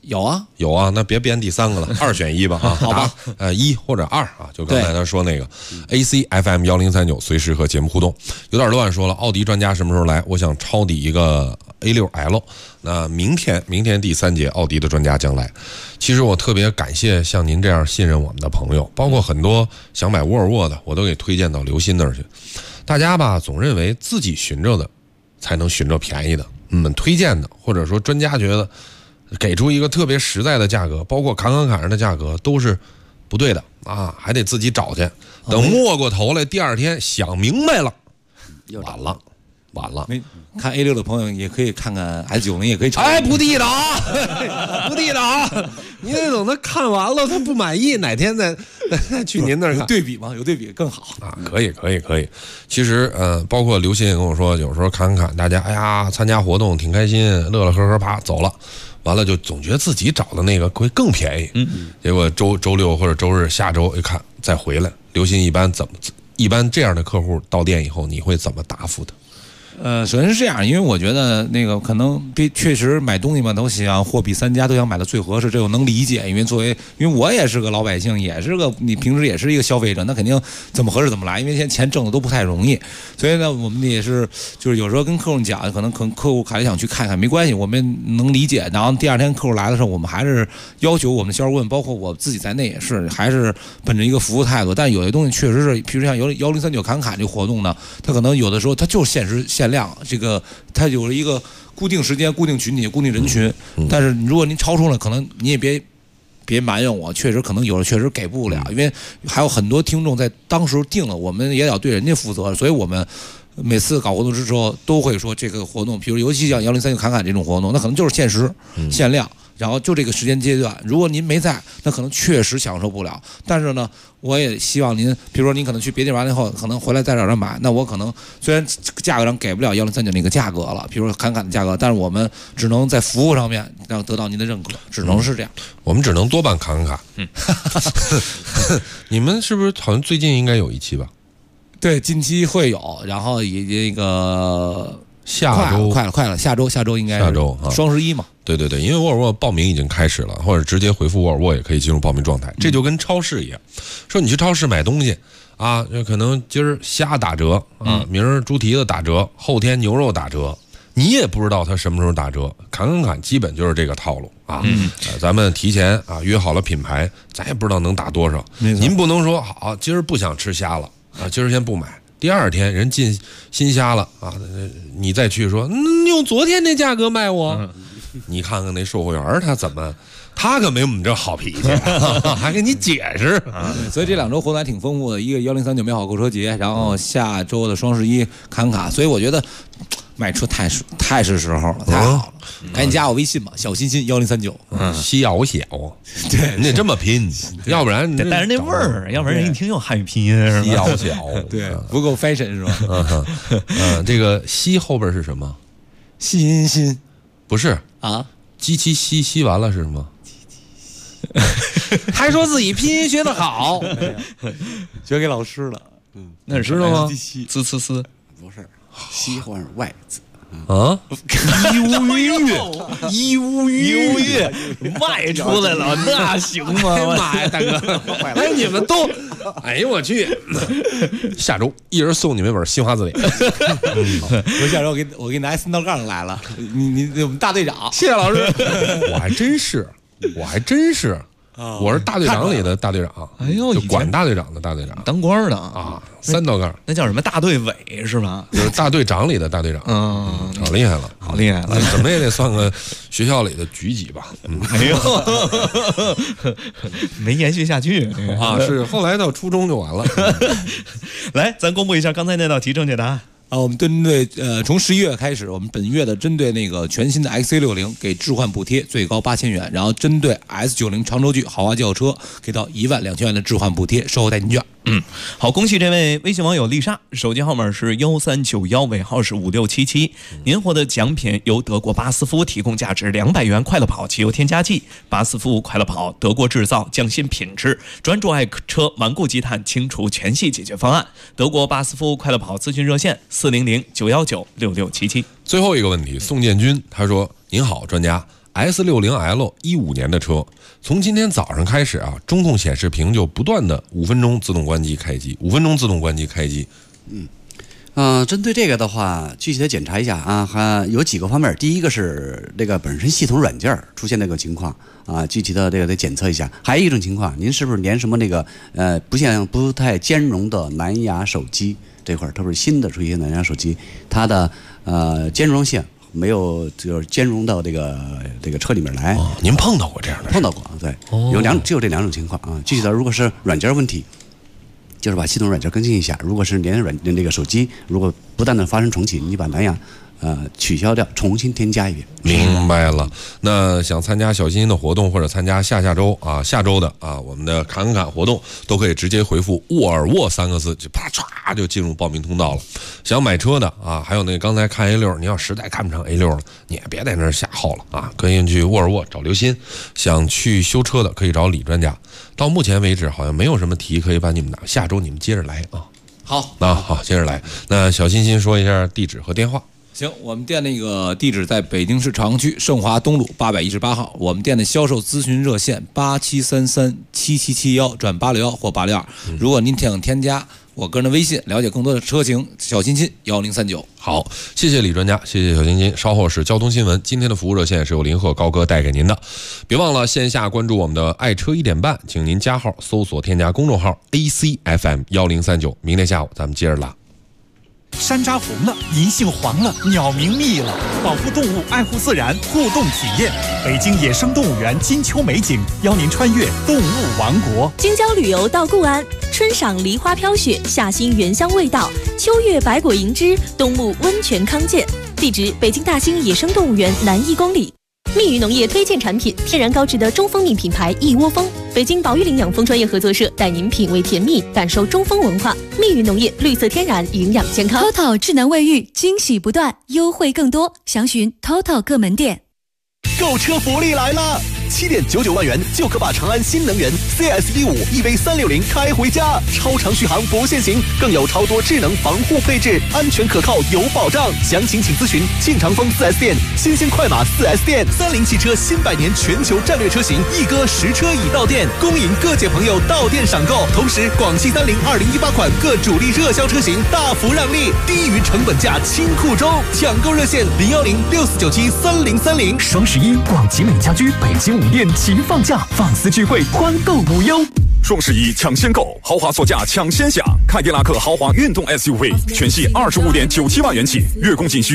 有啊， 有啊，那别编第3个了，2选1吧啊， 好吧 ，1或者2啊，就刚才他说那个 AC FM 1039，随时和节目互动。有点乱说了，奥迪专家什么时候来？我想抄底一个 A6L。那明天第3节奥迪的专家将来。其实我特别感谢像您这样信任我们的朋友，包括很多想买沃尔沃的，我都给推荐到刘鑫那儿去。大家吧总认为自己寻着的才能寻着便宜的，推荐的或者说专家觉得给出一个特别实在的价格，包括侃上的价格都是不对的啊，还得自己找去。等摸过头来，第2天想明白了，晚了。 看 A6 的朋友也可以看看 S90，也可以尝。 哎，不地道啊，不地道啊！你得等他看完了，他不满意，哪天再去您那儿看。 对比嘛，有对比更好啊！可以。其实包括刘鑫也跟我说，有时候看大家，哎呀，参加活动挺开心，乐乐呵呵，啪走了。完了就总觉得自己找的那个会更便宜，结果周六或者周日下周一看再回来，刘鑫一般这样的客户到店以后，你会怎么答复的？ 首先是这样，因为我觉得那个可能确实买东西嘛，都想货比三家，都想买的最合适，这我能理解。因为我也是个老百姓，也是个你平时也是一个消费者，那肯定怎么合适怎么来，因为现在钱挣的都不太容易。所以呢，我们也是就是有时候跟客户讲，可能客户还想去看看，没关系，我们能理解。然后第2天客户来的时候，我们还是要求我们的销售顾问，包括我自己在内也是，还是本着一个服务态度。但有些东西确实是，比如像1039侃这个活动呢，它可能有的时候它就是限量，这个它有了一个固定时间、固定群体、固定人群。但是如果您超出了，可能你也别埋怨我，确实可能有的确实给不了，因为还有很多听众在当时定了，我们也要对人家负责，所以我们每次搞活动之后都会说这个活动，比如尤其像1039侃这种活动，那可能就是限时、限量。然后就这个时间阶段，如果您没在，那可能确实享受不了。但是呢，我也希望您，比如说您可能去别地完了以后，可能回来在这儿买，那我可能虽然价格上给不了1039那个价格了，比如说侃的价格，但是我们只能在服务上面让得到您的认可，只能是这样。 我们只能多办侃。你们是不是好像最近应该有一期吧？ 对，近期会有，然后也那个。 下周快了，下周应该是双11嘛。 对，因为沃尔沃报名已经开始了，或者直接回复沃尔沃也可以进入报名状态。这就跟超市一样，说你去超市买东西啊，可能今儿虾打折啊，明儿猪蹄子打折，后天牛肉打折，你也不知道它什么时候打折。侃基本就是这个套路啊。咱们提前啊约好了品牌，咱也不知道能打多少。您不能说好，今儿不想吃虾了啊，今儿先不买。第2天人进新虾了啊，你再去说你用昨天那价格卖我，你看看那售货员他可没我们这好脾气，还给你解释。 所以这2周活动还挺丰富的，一个1039美好购车节，然后下周的双11侃卡，所以我觉得买车太是时候了，太好了，赶紧加我微信吧，小心心1039， 西小， 对， 你得这么拼，要不然得带着那味儿，要不然人一听又汉语拼音是吧？ 西小， 对，不够 fashion 是吧？ 这个西后边是什么？ 心， 不是啊？ 机器吸完了是什么？ 还说自己拼音学得好，学给老师了。 那你知道吗？滋， 不是西或者外字啊？ 一乌月外出来了，那行吗？ 妈呀，大哥！哎，你们都，哎呦我去！下周一人送你们本新华字典。 我下周我给你拿3道杠来了，你我们大队长， 谢谢老师。我还真是。我是大队长里的大队长， 哎呦， 就管大队长的大队长， 当官的啊，3道杠， 那叫什么大队委是吧？ 就是大队长里的大队长，好厉害了， 好厉害了， 怎么也得算个学校里的局级吧？ 哎呦，没延续下去啊，是后来到初中就完了。 来，咱公布一下刚才那道题正确答案。 我们针对从11月开始，我们本月的针对那个全新的 XC60给置换补贴最高8000元，然后针对 S90 长轴距豪华轿车给到12000元的置换补贴，售后代金券。 好，恭喜这位微信网友丽莎，手机号码是1391，尾号是5677。您获得奖品由德国巴斯夫提供价值200元快乐跑汽油添加剂。巴斯夫快乐跑，德国制造，匠心品质，专注爱车顽固积碳清除全系解决方案。德国巴斯夫快乐跑咨询热线400-919-6677。 最后一个问题，宋建军他说：“您好，专家。 S60L 15年的车，从今天早上开始啊，中控显示屏就不断的5分钟自动关机开机，5分钟自动关机开机。 针对这个的话，具体的检查一下啊，还有几个方面。第一个是这个本身系统软件出现那个情况啊，具体的这个得检测一下。还有一种情况，您是不是连什么那个不太兼容的蓝牙手机这块儿，特别是新的出现蓝牙手机，它的兼容性没有就是兼容到这个车里面来。 您碰到过这样的？碰到过，对，只有这两种情况啊。具体的如果是软件问题，就是把系统软件更新一下。如果是连这个手机，如果不断的发生重启，你把蓝牙取消掉，重新添加一遍。 明白了。那想参加小欣欣的活动，或者参加下周的我们的侃活动，都可以直接回复沃尔沃3个字，就啪唰就进入报名通道了。想买车的还有那个刚才看 A6，你要实在看不上 A6 了，你也别在那儿瞎耗了啊，可以去沃尔沃找刘鑫。想去修车的可以找李专家。到目前为止好像没有什么题可以把你们拿，下周你们接着来啊。 好， 接着来。那小欣欣说一下地址和电话。 行，我们店那个地址在北京市朝阳区盛华东路818号，我们店的销售咨询热线87337771-861或862。如果您想添加我个人的微信，了解更多的车型，小欣欣1039。 好，谢谢李专家，谢谢小欣欣。稍后是交通新闻，今天的服务热线是由林鹤高哥带给您的。别忘了线下关注我们的爱车1点半，请您加号搜索添加公众号 ACFM1039。明天下午咱们接着拉。 山楂红了，银杏黄了，鸟鸣密了。保护动物，爱护自然，互动体验。北京野生动物园金秋美景，邀您穿越动物王国。 京郊旅游到固安，春赏梨花飘雪，夏欣原香味道，秋月百果盈枝，冬沐温泉康健。地址：北京大兴野生动物园南1公里。蜜语农业推荐产品：天然高质的中蜂蜜品牌一窝蜂。北京宝玉岭养蜂专业合作社带您品味甜蜜，感受中蜂文化。蜜语农业，绿色天然，营养健康。 TOTO 智能卫浴，惊喜不断，优惠更多，详询 TOTO 各门店。 购车福利来了！7.99万元就可把长安新能源 CS-D5 EV360开回家，超长续航不限行，更有超多智能防护配置，安全可靠有保障。详情请咨询庆长丰 4S 店、新兴快马 4S 店。30汽车新100年全球战略车型一哥实车已到店，恭迎各界朋友到店赏购。同时，广汽30 2018款各主力热销车型大幅让利，低于成本价清库中，抢购热线010-6497-3030。 双11广汽美家居北京5店齐放价，放肆聚会，欢购无忧。 双11抢先购，豪华座驾抢先享。凯迪拉克豪华运动 SUV 全系25.97万元起，月供仅需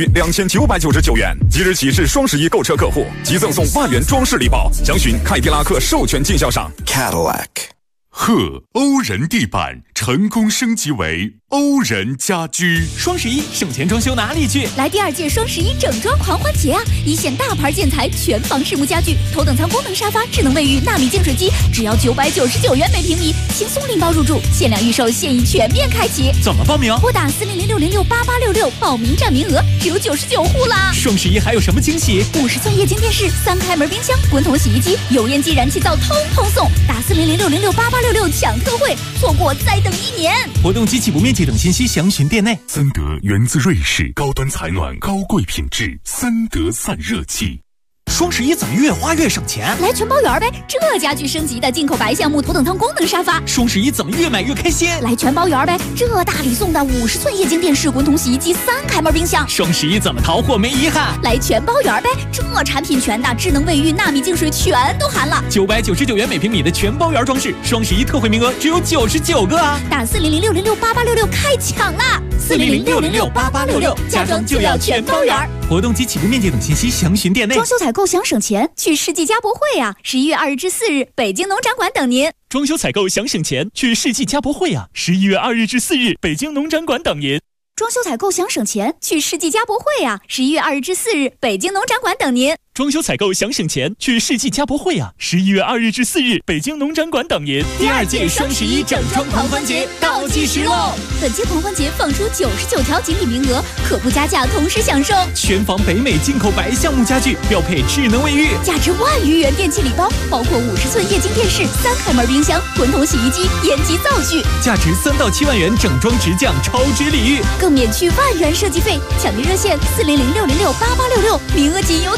2999元。即日起是双11购车客户，即赠送万元装饰礼包。详询凯迪拉克授权经销商 Cadillac。 欧人地板成功升级为欧人家居。 双11省钱装修哪里去？ 来第2届双11整装狂欢节啊！一线大牌建材，全房实木家具，头等舱功能沙发，智能卫浴，纳米净水机，只要999元每平米，轻松拎包入住，限量预售，现已全面开启。 怎么报名？ 拨打400-606-8866，报名占名额只有99户啦！ 双11还有什么惊喜 ？50寸液晶电视，3开门冰箱，滚筒洗衣机，油烟机、燃气灶通通送。打400-606-8866抢特惠，错过再等1年。 活动及起步面积等信息详询店内。 森德源自瑞士，高端采暖，高贵品质，森德散热器。 双11怎么越花越省钱？ 来全包圆呗！这家具升级的进口白橡木头等舱功能沙发。 双11怎么越买越开心？ 来全包圆呗！这大礼送的50寸液晶电视、滚筒洗衣机、3开门冰箱。 双11怎么淘货没遗憾？ 来全包圆呗！这产品全的，智能卫浴、纳米净水全都含了。 999元每平米的全包圆装饰，双11特惠名额只有99个啊！ 打400-606-8866开抢啦！400-606-8866，家装就要全包圆。 活动及起步面积等信息详询店内。 装修采购想省钱，去世纪家博会啊！11月2日至4日，北京农展馆等您。 装修采购想省钱，去世纪家博会啊！11月2日至4日，北京农展馆等您。 装修采购想省钱，去世纪家博会啊！11月2日至4日，北京农展馆等您。 装修采购想省钱，去世纪家博会啊！11月2日至4日，北京农展馆等您。 第2届双11整装狂欢节倒计时喽！本届狂欢节放出99条锦鲤名额，可不加价同时享受全房北美进口白橡木家具，标配智能卫浴， 价值1万余元电器礼包，包括50寸液晶电视、3开门冰箱、滚筒洗衣机、烟机灶具， 价值3到7万元整装直降超值礼遇， 更免去1万元设计费。抢订热线400-606-8866，名额仅有99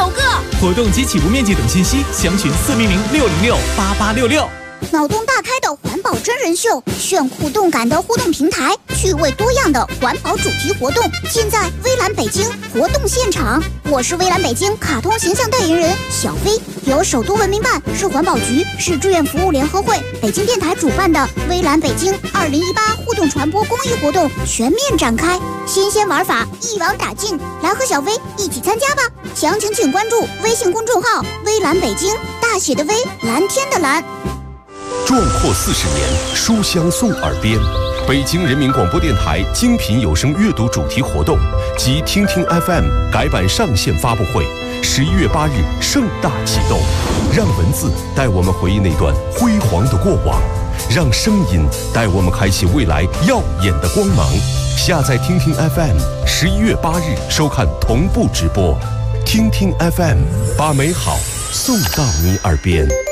个。 活动及起步面积等信息，详询400-606-8866。 脑洞大开的环保真人秀，炫酷动感的互动平台，趣味多样的环保主题活动，尽在微蓝北京活动现场。我是微蓝北京卡通形象代言人小飞，由首都文明办、市环保局、市志愿服务联合会、北京电台主办的微蓝北京2018互动传播公益活动全面展开，新鲜玩法一网打尽，来和小飞一起参加吧！详情请关注微信公众号“微蓝北京”，大写的微，蓝天的蓝。 壮阔40年，书香送耳边。北京人民广播电台精品有声阅读主题活动及听听 FM 改版上线发布会，11月8日盛大启动。让文字带我们回忆那段辉煌的过往，让声音带我们开启未来耀眼的光芒。下载听听 FM，11月8日收看同步直播。听听 FM， 把美好送到你耳边。